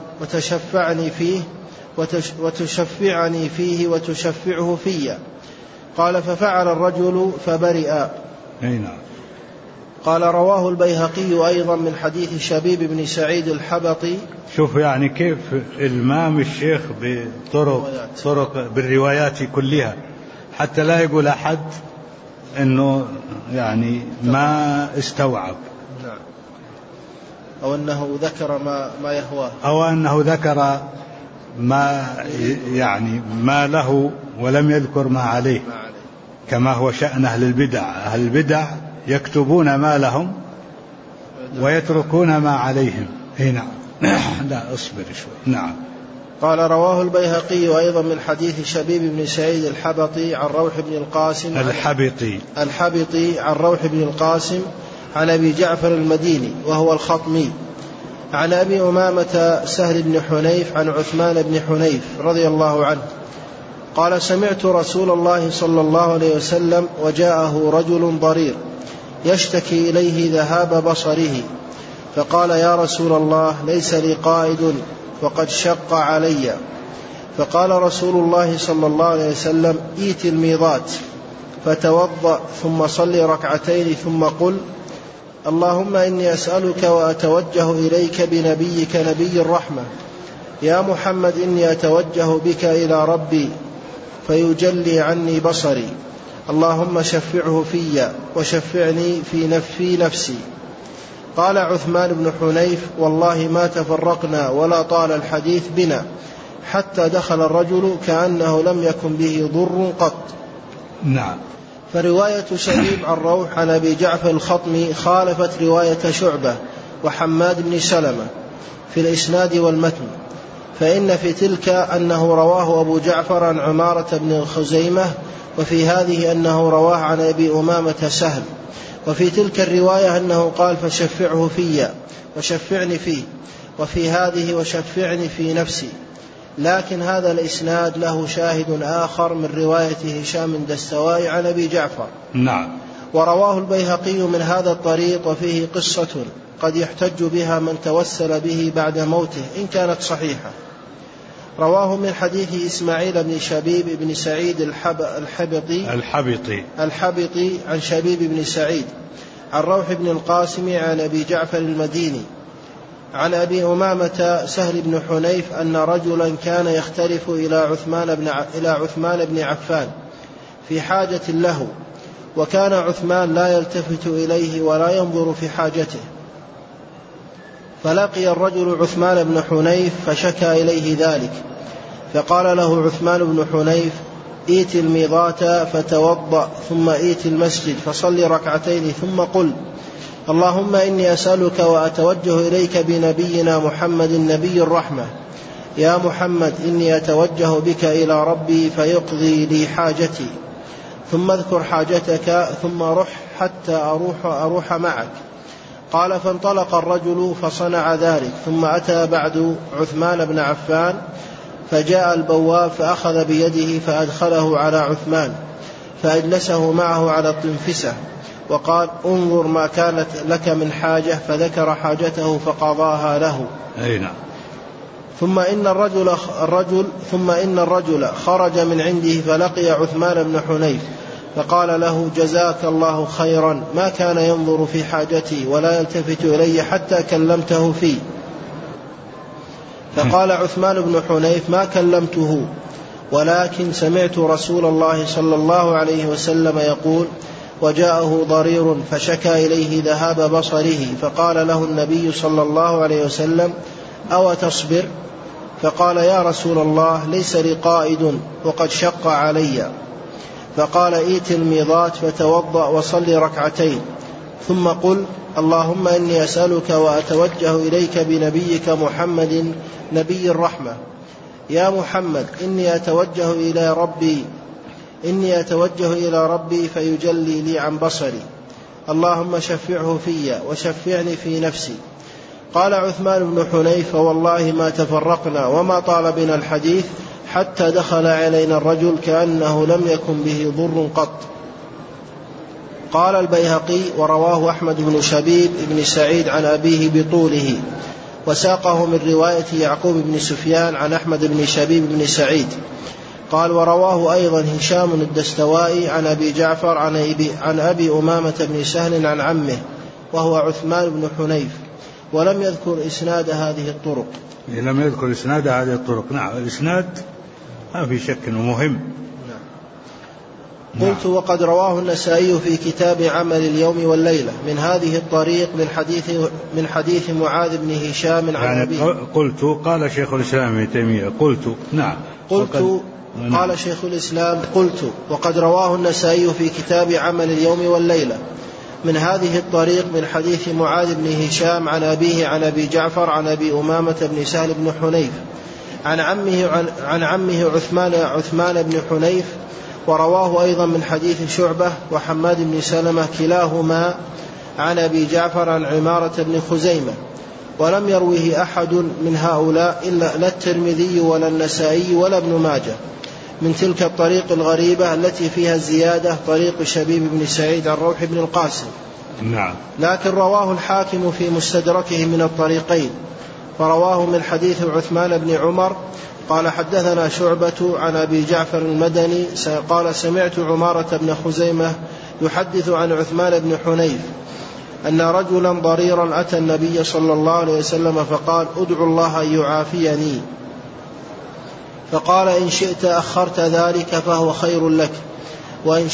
وتشفعني فيه وتشفعه في. قال ففعل الرجل فبرئ. قال رواه البيهقي أيضا من حديث شبيب بن سعيد الحبطي. شوف يعني كيف المام الشيخ بطرق بالروايات كلها حتى لا يقول أحد أنه يعني ما استوعب أو أنه ذكر ما يهواه أو أنه ذكر ما له ولم يذكر ما عليه كما هو شأن أهل البدع. أهل البدع يكتبون ما لهم ويتركون ما عليهم. نعم. لا أصبر شوي. نعم. قال رواه البيهقي أيضا من حديث شبيب بن سعيد الحبطي عن روح بن القاسم الحبطي عن روح بن القاسم عن أبي جعفر المديني وهو الخطمي عن أبي أمامة سهل بن حنيف عن عثمان بن حنيف رضي الله عنه قال سمعت رسول الله صلى الله عليه وسلم وجاءه رجل ضرير يشتكي إليه ذهاب بصره فقال يا رسول الله ليس لي قائد وقد شق علي. فقال رسول الله صلى الله عليه وسلم ائت الميضات فتوضأ ثم صل ركعتين ثم قل اللهم إني أسألك وأتوجه إليك بنبيك نبي الرحمة يا محمد إني أتوجه بك إلى ربي فيجلي عني بصري اللهم شفعه في وشفعني في نفسي. قال عثمان بن حنيف والله ما تفرقنا ولا طال الحديث بنا حتى دخل الرجل كأنه لم يكن به ضر قط. نعم. فرواية شبيب عن روح عن أبي جعفر الخطمي خالفت رواية شعبة وحماد بن سلمة في الإسناد والمتن، فإن في تلك أنه رواه أبو جعفر عن عمارة بن خزيمة، وفي هذه أنه رواه عن أبي أمامة سهل، وفي تلك الرواية أنه قال فشفعه في وشفعني فيه، وفي هذه وشفعني في نفسي. لكن هذا الإسناد له شاهد آخر من رواية هشام الدستوائي عن أبي جعفر. نعم. ورواه البيهقي من هذا الطريق وفيه قصة قد يحتج بها من توسل به بعد موته إن كانت صحيحة. رواه من حديث إسماعيل بن شبيب بن سعيد الحبطي عن شبيب بن سعيد عن روح بن القاسم عن أبي جعفر المديني عن أبي أمامة سهل بن حنيف أن رجلا كان يختلف إلى عثمان بن عفان في حاجة له، وكان عثمان لا يلتفت إليه ولا ينظر في حاجته، فلقي الرجل عثمان بن حنيف فشكى إليه ذلك، فقال له عثمان بن حنيف ائت الميضات فتوضأ ثم ائت المسجد فصل ركعتين ثم قل اللهم إني أسألك وأتوجه إليك بنبينا محمد نبي الرحمة يا محمد إني أتوجه بك إلى ربي فيقضي لي حاجتي، ثم اذكر حاجتك ثم رح حتى أروح معك. قال فانطلق الرجل فصنع ذلك، ثم أتى بعد عثمان بن عفان فجاء البواب فأخذ بيده فأدخله على عثمان فأجلسه معه على الطنفسة وقال انظر ما كانت لك من حاجة، فذكر حاجته فقضاها له. نعم. ثم إن الرجل خرج من عنده فلقي عثمان بن حنيف فقال له جزاك الله خيرا، ما كان ينظر في حاجتي ولا يلتفت إلي حتى كلمته فيه. فقال عثمان بن حنيف ما كلمته، ولكن سمعت رسول الله صلى الله عليه وسلم يقول وجاءه ضرير فشكى إليه ذهاب بصره، فقال له النبي صلى الله عليه وسلم أو تصبر؟ فقال يا رسول الله ليس لي قائد وقد شق علي. فقال ائت الميضات فتوضأ وصل ركعتين ثم قل اللهم إني أسألك وأتوجه إليك بنبيك محمد نبي الرحمة يا محمد إني أتوجه إلى ربي فيجلي لي عن بصري اللهم شفعه في وشفعني في نفسي. قال عثمان بن حنيف والله ما تفرقنا وما طال بنا الحديث حتى دخل علينا الرجل كأنه لم يكن به ضر قط. قال البيهقي ورواه أحمد بن شبيب بن سعيد عن أبيه بطوله، وساقه من رواية يعقوب بن سفيان عن أحمد بن شبيب بن سعيد. قال ورواه أيضا هشام الدستوائي عن أبي جعفر عن أبي أمامة بن سهل عن عمه وهو عثمان بن حنيف، ولم يذكر إسناد هذه الطرق. نعم. الإسناد ما في شك أنه مهم. نعم. قلت وقد رواه النسائي في كتاب عمل اليوم والليلة من هذه الطريق من حديث معاذ بن هشام عن أبيه. قال شيخ الإسلام ابن تيمية قال شيخ الإسلام قلت وقد رواه النسائي في كتاب عمل اليوم والليلة من هذه الطريق من حديث معاذ بن هشام عن أبيه عن أبي جعفر عن أبي أمامة بن سهل بن حنيف عن عمه عثمان بن حنيف، ورواه أيضا من حديث شعبة وحماد بن سلمة كلاهما عن أبي جعفر عن عمارة بن خزيمة، ولم يرويه أحد من هؤلاء إلا لا الترمذي ولا النسائي ولا ابن ماجه من تلك الطريق الغريبة التي فيها الزيادة طريق شبيب بن سعيد عن روح بن القاسم. نعم. لكن رواه الحاكم في مستدركه من الطريقين، فرواه من حديث عثمان بن عمر قال حدثنا شعبة عن أبي جعفر المدني قال سمعت عمارة بن خزيمة يحدث عن عثمان بن حنيف أن رجلا ضريرا أتى النبي صلى الله عليه وسلم فقال ادعو الله أن يعافيني، فقال إن شئت أخرت ذلك فهو خير لك، وإن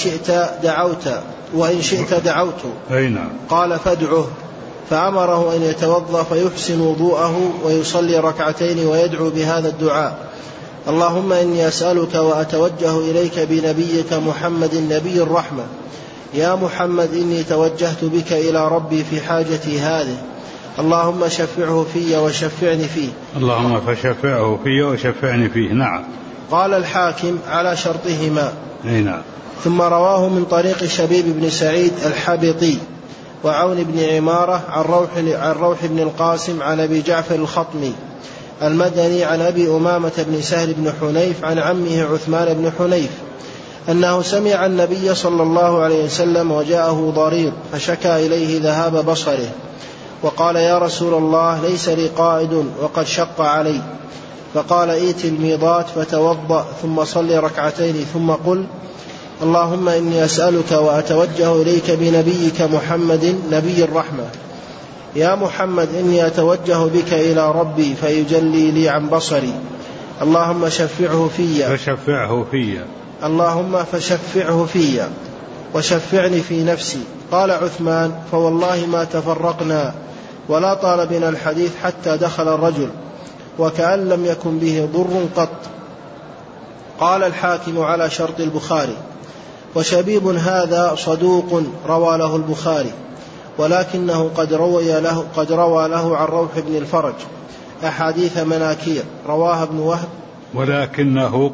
شئت دعوت قال فادعه، فأمره أن يتوضأ فيحسن وضوءه ويصلي ركعتين ويدعو بهذا الدعاء: اللهم إني أسألك وأتوجه إليك بنبيك محمد نبي الرحمة، يا محمد إني توجهت بك إلى ربي في حاجتي هذه، اللهم شفعه في وشفعني فيه. اللهم فشفعه في وشفعني فيه. نعم. قال الحاكم على شرطهما. نعم. ثم رواه من طريق شبيب بن سعيد الحبطي وعون بن عمارة عن روح بن القاسم عن أبي جعفر الخطمي المدني عن أبي أمامة بن سهل بن حنيف عن عمه عثمان بن حنيف أنه سمع النبي صلى الله عليه وسلم وجاءه ضرير فشكى إليه ذهاب بصره، وقال يا رسول الله ليس لي قائد وقد شق علي، فقال ائت الميضات فتوضأ ثم صل ركعتين ثم قل اللهم إني أسألك وأتوجه إليك بنبيك محمد نبي الرحمة، يا محمد إني أتوجه بك إلى ربي فيجلي لي عن بصري، اللهم شفعه في اللهم فشفعه في وشفعني في نفسي. قال عثمان فوالله ما تفرقنا ولا طال بنا الحديث حتى دخل الرجل وكأن لم يكن به ضر قط. قال الحاكم على شرط البخاري. وشبيب هذا صدوق روى له البخاري، ولكنه قد روى له عن روح بن الفرج أحاديث مناكير رواها ابن وهب، ولكنه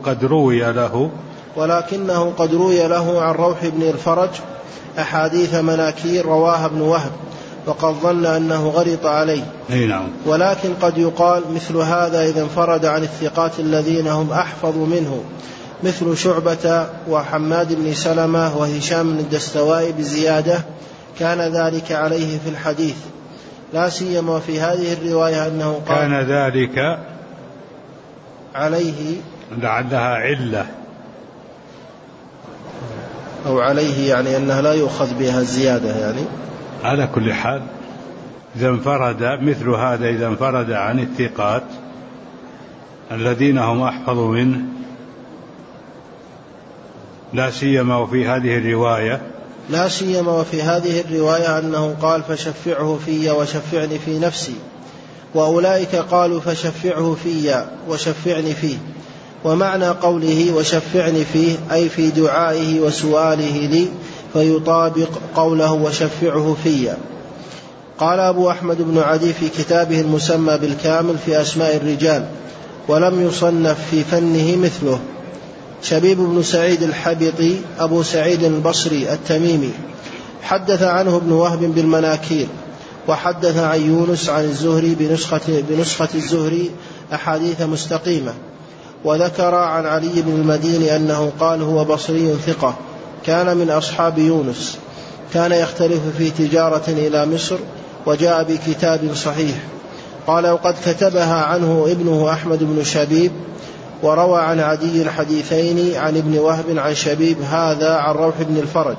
قد روي له عن روح بن الفرج أحاديث مناكير رواها ابن وهب، وقد ظن أنه غلط عليه. ولكن قد يقال مثل هذا إذا انفرد عن الثقات الذين هم أحفظ منه مثل شعبة وحماد بن سلمة وهشام بن الدستوائي بزيادة كان ذلك عليه في الحديث، لا سيما في هذه الرواية أنه قال كان ذلك عليه لعلها علة أو عليه، يعني أنها لا يؤخذ بها الزيادة. يعني على كل حال إذا انفرد مثل هذا، إذا انفرد عن الثقات الذين هم أحفظ منه، لا سيما وفي هذه الرواية أنه قال فشفعه في وشفعني في نفسي، وأولئك قالوا فشفعه في وشفعني فيه. ومعنى قوله وشفعني فيه أي في دعائه وسؤاله لي، فيطابق قوله وشفعه في. قال أبو أحمد بن عدي في كتابه المسمى بالكامل في أسماء الرجال ولم يصنف في فنه مثله. شبيب بن سعيد الحبطي أبو سعيد البصري التميمي حدث عنه ابن وهب بالمناكير، وحدث عن يونس عن الزهري بنسخة الزهري أحاديث مستقيمة، وذكر عن علي بن المديني أنه قال هو بصري ثقة كان من أصحاب يونس، كان يختلف في تجارة إلى مصر وجاء بكتاب صحيح. قال وقد كتبها عنه ابنه أحمد بن شبيب، وروى عن عدي الحديثين عن ابن وهب عن شبيب هذا عن روح بن الفرج،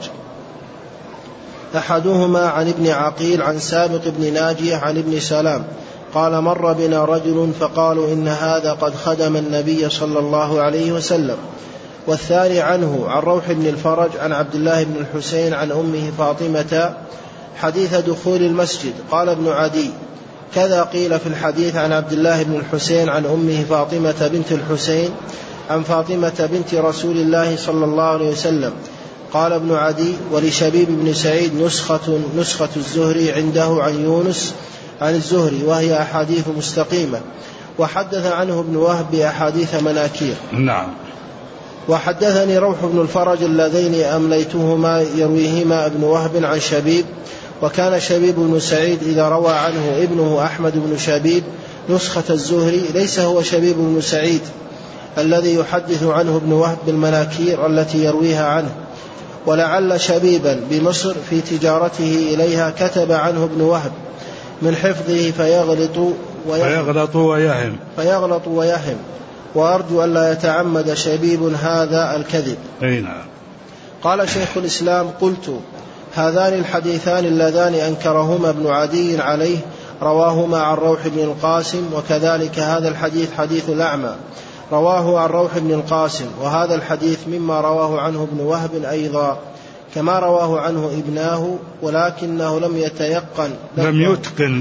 أحدهما عن ابن عقيل عن سابق بن ناجية عن ابن سلام قال مر بنا رجل فقالوا إن هذا قد خدم النبي صلى الله عليه وسلم. والثاني عنه عن روح بن الفرج عن عبد الله بن الحسين عن أمه فاطمة حديث دخول المسجد. قال ابن عدي كذا قيل في الحديث عن عبد الله بن الحسين عن أمه فاطمة بنت الحسين عن فاطمة بنت رسول الله صلى الله عليه وسلم، قال ابن عدي: ولشبيب بن سعيد نسخة الزهري عنده عن يونس عن الزهري، وهي أحاديث مستقيمة. وحدث عنه ابن وهب بأحاديث مناكير. نعم. وحدثني روح بن الفرج اللذين أمليتهما يرويهما ابن وهب عن شبيب. وكان شبيب بن سعيد إذا روى عنه ابنه أحمد بن شبيب نسخة الزهري ليس هو شبيب بن سعيد الذي يحدث عنه ابن وهب بالمناكير التي يرويها عنه. ولعل شبيبا بمصر في تجارته إليها كتب عنه ابن وهب من حفظه فيغلط ويهم وأرجو أن لا يتعمد شبيب هذا الكذب. نعم. قال شيخ الإسلام: قلت: هذان الحديثان اللذان أنكرهما ابن عدي عليه رواهما عن روح بن القاسم، وكذلك هذا الحديث حديث الأعمى رواه عن روح بن القاسم، وهذا الحديث مما رواه عنه ابن وهب أيضا كما رواه عنه ابناه، ولكنه لم يتقن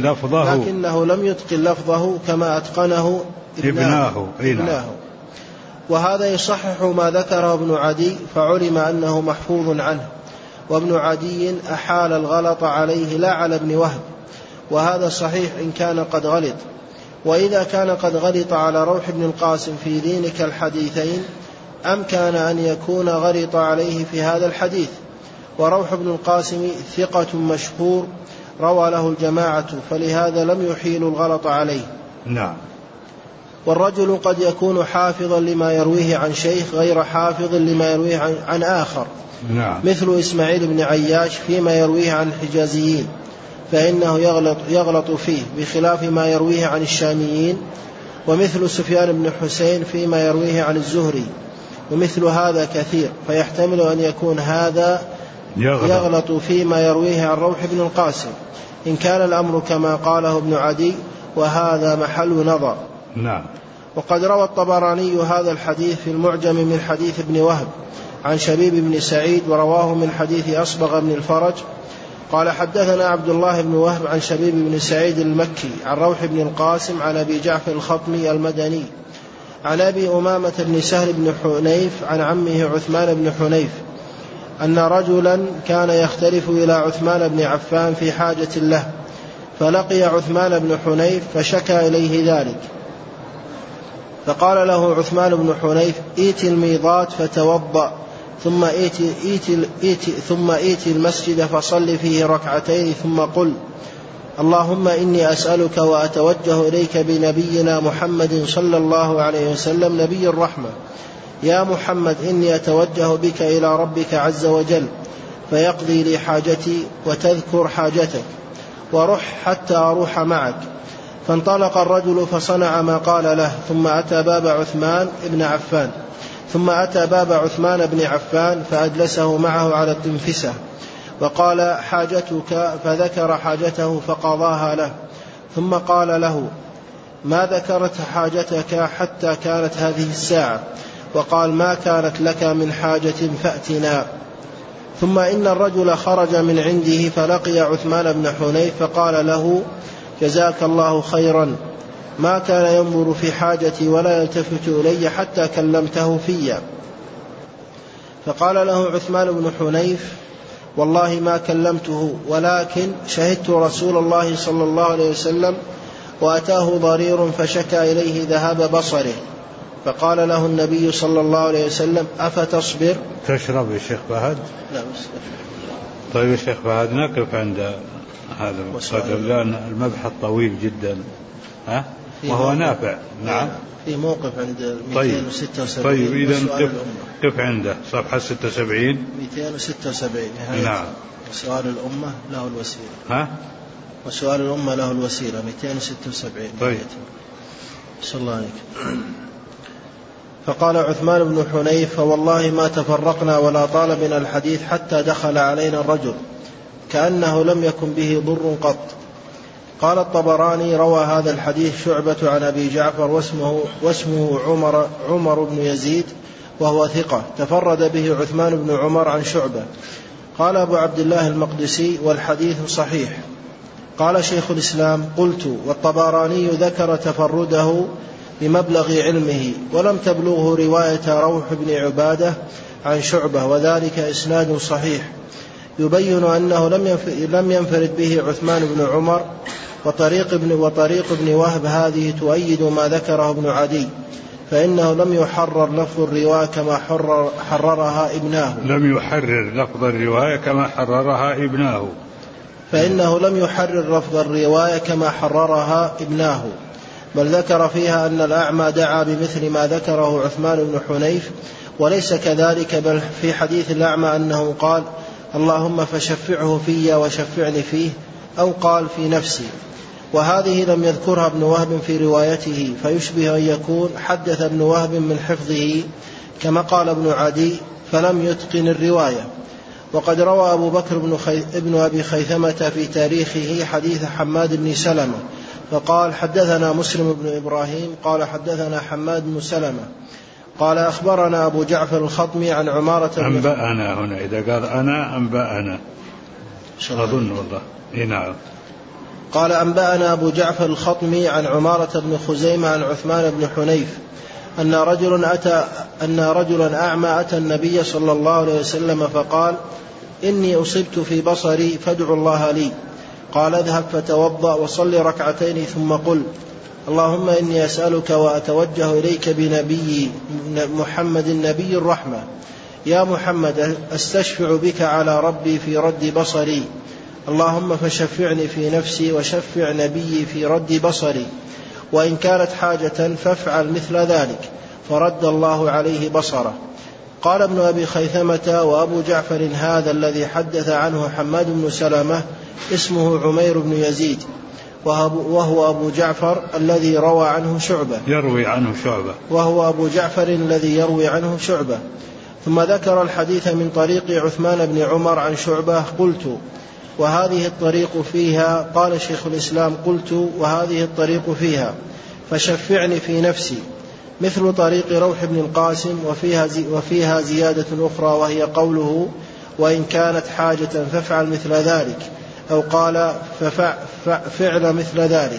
لفظه كما أتقنه ابناه. وهذا يصحح ما ذكره ابن عدي، فعلم أنه محفوظ عنه، وابن عدي أحال الغلط عليه لا على ابن وهب، وهذا صحيح إن كان قد غلط. وإذا كان قد غلط على روح بن القاسم في ذينك الحديثين أمكن أن يكون غلط عليه في هذا الحديث. وروح بن القاسم ثقة مشهور روى له الجماعة، فلهذا لم يحيل الغلط عليه. نعم. والرجل قد يكون حافظا لما يرويه عن شيخ غير حافظ لما يرويه عن آخر. نعم. مثل إسماعيل بن عياش فيما يرويه عن الحجازيين فإنه يغلط فيه بخلاف ما يرويه عن الشاميين. ومثل سفيان بن حسين فيما يرويه عن الزهري، ومثل هذا كثير، فيحتمل أن يكون هذا يغلط فيما يرويه عن روح بن القاسم إن كان الأمر كما قاله ابن عدي، وهذا محل نظر. نعم. وقد روى الطبراني هذا الحديث في المعجم من حديث ابن وهب عن شبيب بن سعيد، ورواه من حديث أصبغ بن الفرج قال: حدثنا عبد الله بن وهب عن شبيب بن سعيد المكي عن روح بن القاسم عن أبي جعفر الخطمي المدني عن أبي أمامة بن سهل بن حنيف عن عمه عثمان بن حنيف أن رجلا كان يختلف إلى عثمان بن عفان في حاجة له، فلقي عثمان بن حنيف فشكى إليه ذلك، فقال له عثمان بن حنيف: ائت الميضات فتوضأ، ثم ائت المسجد فصل فيه ركعتين، ثم قل: اللهم إني أسألك وأتوجه إليك بنبينا محمد صلى الله عليه وسلم نبي الرحمة، يا محمد إني أتوجه بك إلى ربك عز وجل فيقضي لي حاجتي وتذكر حاجتك، ورح حتى أروح معك. فانطلق الرجل فصنع ما قال له، ثم أتى باب عثمان بن عفان فأجلسه معه على التنفسة وقال: حاجتك، فذكر حاجته فقضاها له، ثم قال له: ما ذكرت حاجتك حتى كانت هذه الساعة؟ وقال: ما كانت لك من حاجة فأتنا. ثم إن الرجل خرج من عنده فلقي عثمان بن حنيف فقال له: جزاك الله خيرا، ما كان ينظر في حاجتي ولا يلتفت إلي حتى كلمته فيا. فقال له عثمان بن حنيف: والله ما كلمته، ولكن شهدت رسول الله صلى الله عليه وسلم وأتاه ضرير فشكى إليه ذهاب بصره، فقال له النبي صلى الله عليه وسلم: أفتصبر؟ تشرب يا شيخ فهد؟ لا بس. طيب يا شيخ فهد، نقف عند هذا القدر لأن المبحث طويل جدا، وهو نافع. نعم. في موقف عند 276. طيب إذا قف عنده صفحة 76. 276. نعم. وسؤال الأمة له الوسيلة. وسؤال الأمة له الوسيلة 276. طيب. صلى الله عليك. فقال عثمان بن حنيف: فوالله ما تفرقنا ولا طال بنا الحديث حتى دخل علينا الرجل كأنه لم يكن به ضر قط. قال الطبراني: روى هذا الحديث شعبة عن أبي جعفر واسمه عمر بن يزيد، وهو ثقة، تفرد به عثمان بن عمر عن شعبة. قال أبو عبد الله المقدسي: والحديث صحيح. قال شيخ الإسلام: قلت: والطبراني ذكر تفرده بمبلغ علمه، ولم تبلغه رواية روح بن عبادة عن شعبة وذلك إسناد صحيح يبين أنه لم ينفرد به عثمان بن عمر. وطريق ابن وهب هذه تؤيد ما ذكره ابن عدي، فإنه لم يحرر لفظ الرواية كما حررها ابناه. لم يحرر لفظ الرواية كما حررها ابناه. فإنه لم يحرر لفظ الرواية كما حررها ابناه، بل ذكر فيها أن الأعمى دعا بمثل ما ذكره عثمان بن حنيف، وليس كذلك، بل في حديث الأعمى أنه قال اللهم فشفعه في وشفعني فيه، أو قال في نفسي. وهذه لم يذكرها ابن وهب في روايته، فيشبه أن يكون حدث ابن وهب من حفظه كما قال ابن عدي فلم يتقن الرواية. وقد روى أبو بكر ابن أبي خيثمة في تاريخه حديث حماد بن سلمة فقال حدثنا مسلم بن إبراهيم قال حدثنا حماد بن سلمة قال أخبرنا أبو جعفر الخطمي عن عمارة أنبأنا. هنا إذا قال أنا أنبأنا أظن والله نعم. قال أنبأنا أبو جعفر الخطمي عن عمارة بن خزيمة عن عثمان بن حنيف أن رجلا أعمى أتى النبي صلى الله عليه وسلم فقال إني أصبت في بصري فادعوا الله لي. قال اذهب فتوضأ وصل ركعتين ثم قل اللهم إني أسألك وأتوجه إليك بنبي محمد النبي الرحمة يا محمد أستشفع بك على ربي في رد بصري، اللهم فشفعني في نفسي وشفع نبي في رد بصري، وإن كانت حاجة فافعل مثل ذلك، فرد الله عليه بصره. قال ابن أبي خيثمة وأبو جعفر هذا الذي حدث عنه حماد بن سلمة اسمه عمير بن يزيد، وهو أبو جعفر الذي يروي عنه شعبة. ثم ذكر الحديث من طريق عثمان بن عمر عن شعبة. قلت وهذه الطريق فيها، قال شيخ الإسلام قلت وهذه الطريق فيها فشفعني في نفسي مثل طريق روح بن القاسم، وفيها زيادة أخرى وهي قوله وإن كانت حاجة فافعل مثل ذلك، أو قال فعل مثل ذلك،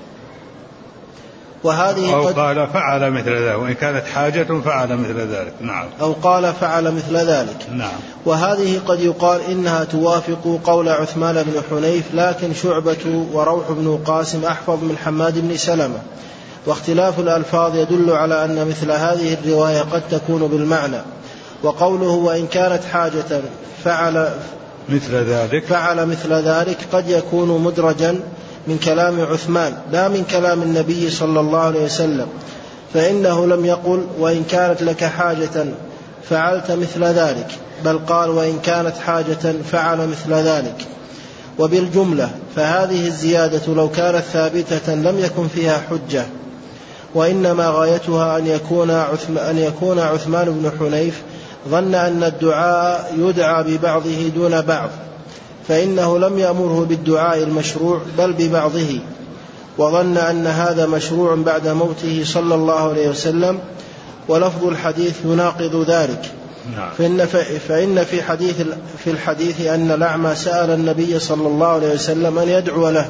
أو قال فعل مثل ذلك، وإن كانت حاجة فعل مثل ذلك. نعم. أو قال فعل مثل ذلك. نعم. وهذه قد يقال إنها توافق قول عثمان بن حنيف، لكن شعبة وروح بن قاسم أحفظ من حماد بن سلمة، واختلاف الألفاظ يدل على أن مثل هذه الرواية قد تكون بالمعنى. وقوله وإن كانت حاجة فعل مثل ذلك قد يكون مدرجا من كلام عثمان لا من كلام النبي صلى الله عليه وسلم، فإنه لم يقل وإن كانت لك حاجة فعلت مثل ذلك، بل قال وإن كانت حاجة فعل مثل ذلك. وبالجملة فهذه الزيادة لو كانت ثابتة لم يكن فيها حجة، وإنما غايتها أن يكون عثمان بن حنيف ظن أن الدعاء يدعى ببعضه دون بعض، فإنه لم يأمره بالدعاء المشروع بل ببعضه، وظن أن هذا مشروع بعد موته صلى الله عليه وسلم، ولفظ الحديث يناقض ذلك. فإن في الحديث أن الأعمى سأل النبي صلى الله عليه وسلم أن يدعو له،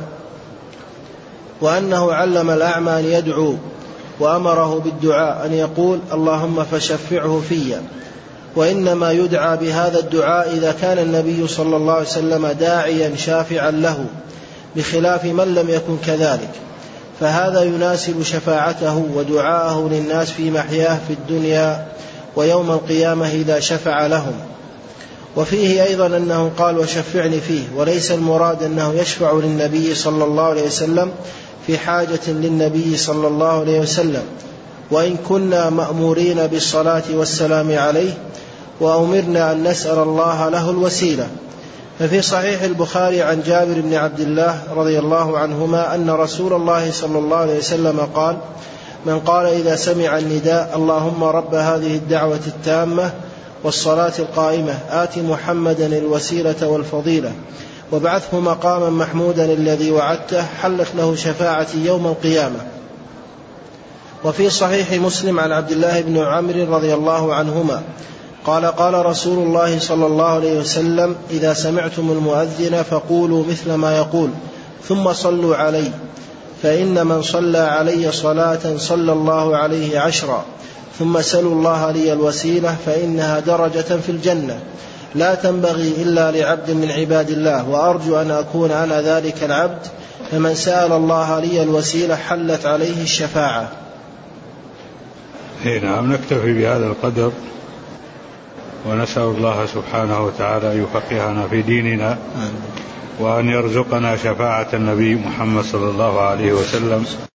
وأنه علم الأعمى أن يدعو وأمره بالدعاء أن يقول اللهم فشفعه في، وإنما يدعى بهذا الدعاء إذا كان النبي صلى الله عليه وسلم داعيا شافعا له، بخلاف من لم يكن كذلك، فهذا يناسب شفاعته ودعاءه للناس في محياه في الدنيا ويوم القيامة إذا شفع لهم. وفيه أيضا أنه قال وشفعني فيه، وليس المراد أنه يشفع للنبي صلى الله عليه وسلم في حاجة للنبي صلى الله عليه وسلم، وإن كنا مأمورين بالصلاة والسلام عليه وأمرنا أن نسأل الله له الوسيلة. ففي صحيح البخاري عن جابر بن عبد الله رضي الله عنهما أن رسول الله صلى الله عليه وسلم قال من قال إذا سمع النداء اللهم رب هذه الدعوة التامة والصلاة القائمة آت محمدا الوسيلة والفضيلة وابعثه مقاما محمودا الذي وعدته حلت له شفاعتي يوم القيامة. وفي صحيح مسلم عن عبد الله بن عمرو رضي الله عنهما قال قال رسول الله صلى الله عليه وسلم إذا سمعتم المؤذن فقولوا مثل ما يقول ثم صلوا علي، فإن من صلى علي صلاة صلى الله عليه 10، ثم سلوا الله لي الوسيلة فإنها درجة في الجنة لا تنبغي إلا لعبد من عباد الله، وأرجو أن أكون أنا ذلك العبد، فمن سأل الله لي الوسيلة حلت عليه الشفاعة. نعم، نكتفي بهذا القدر، ونسأل الله سبحانه وتعالى أن يفقهنا في ديننا، وأن يرزقنا شفاعة النبي محمد صلى الله عليه وسلم.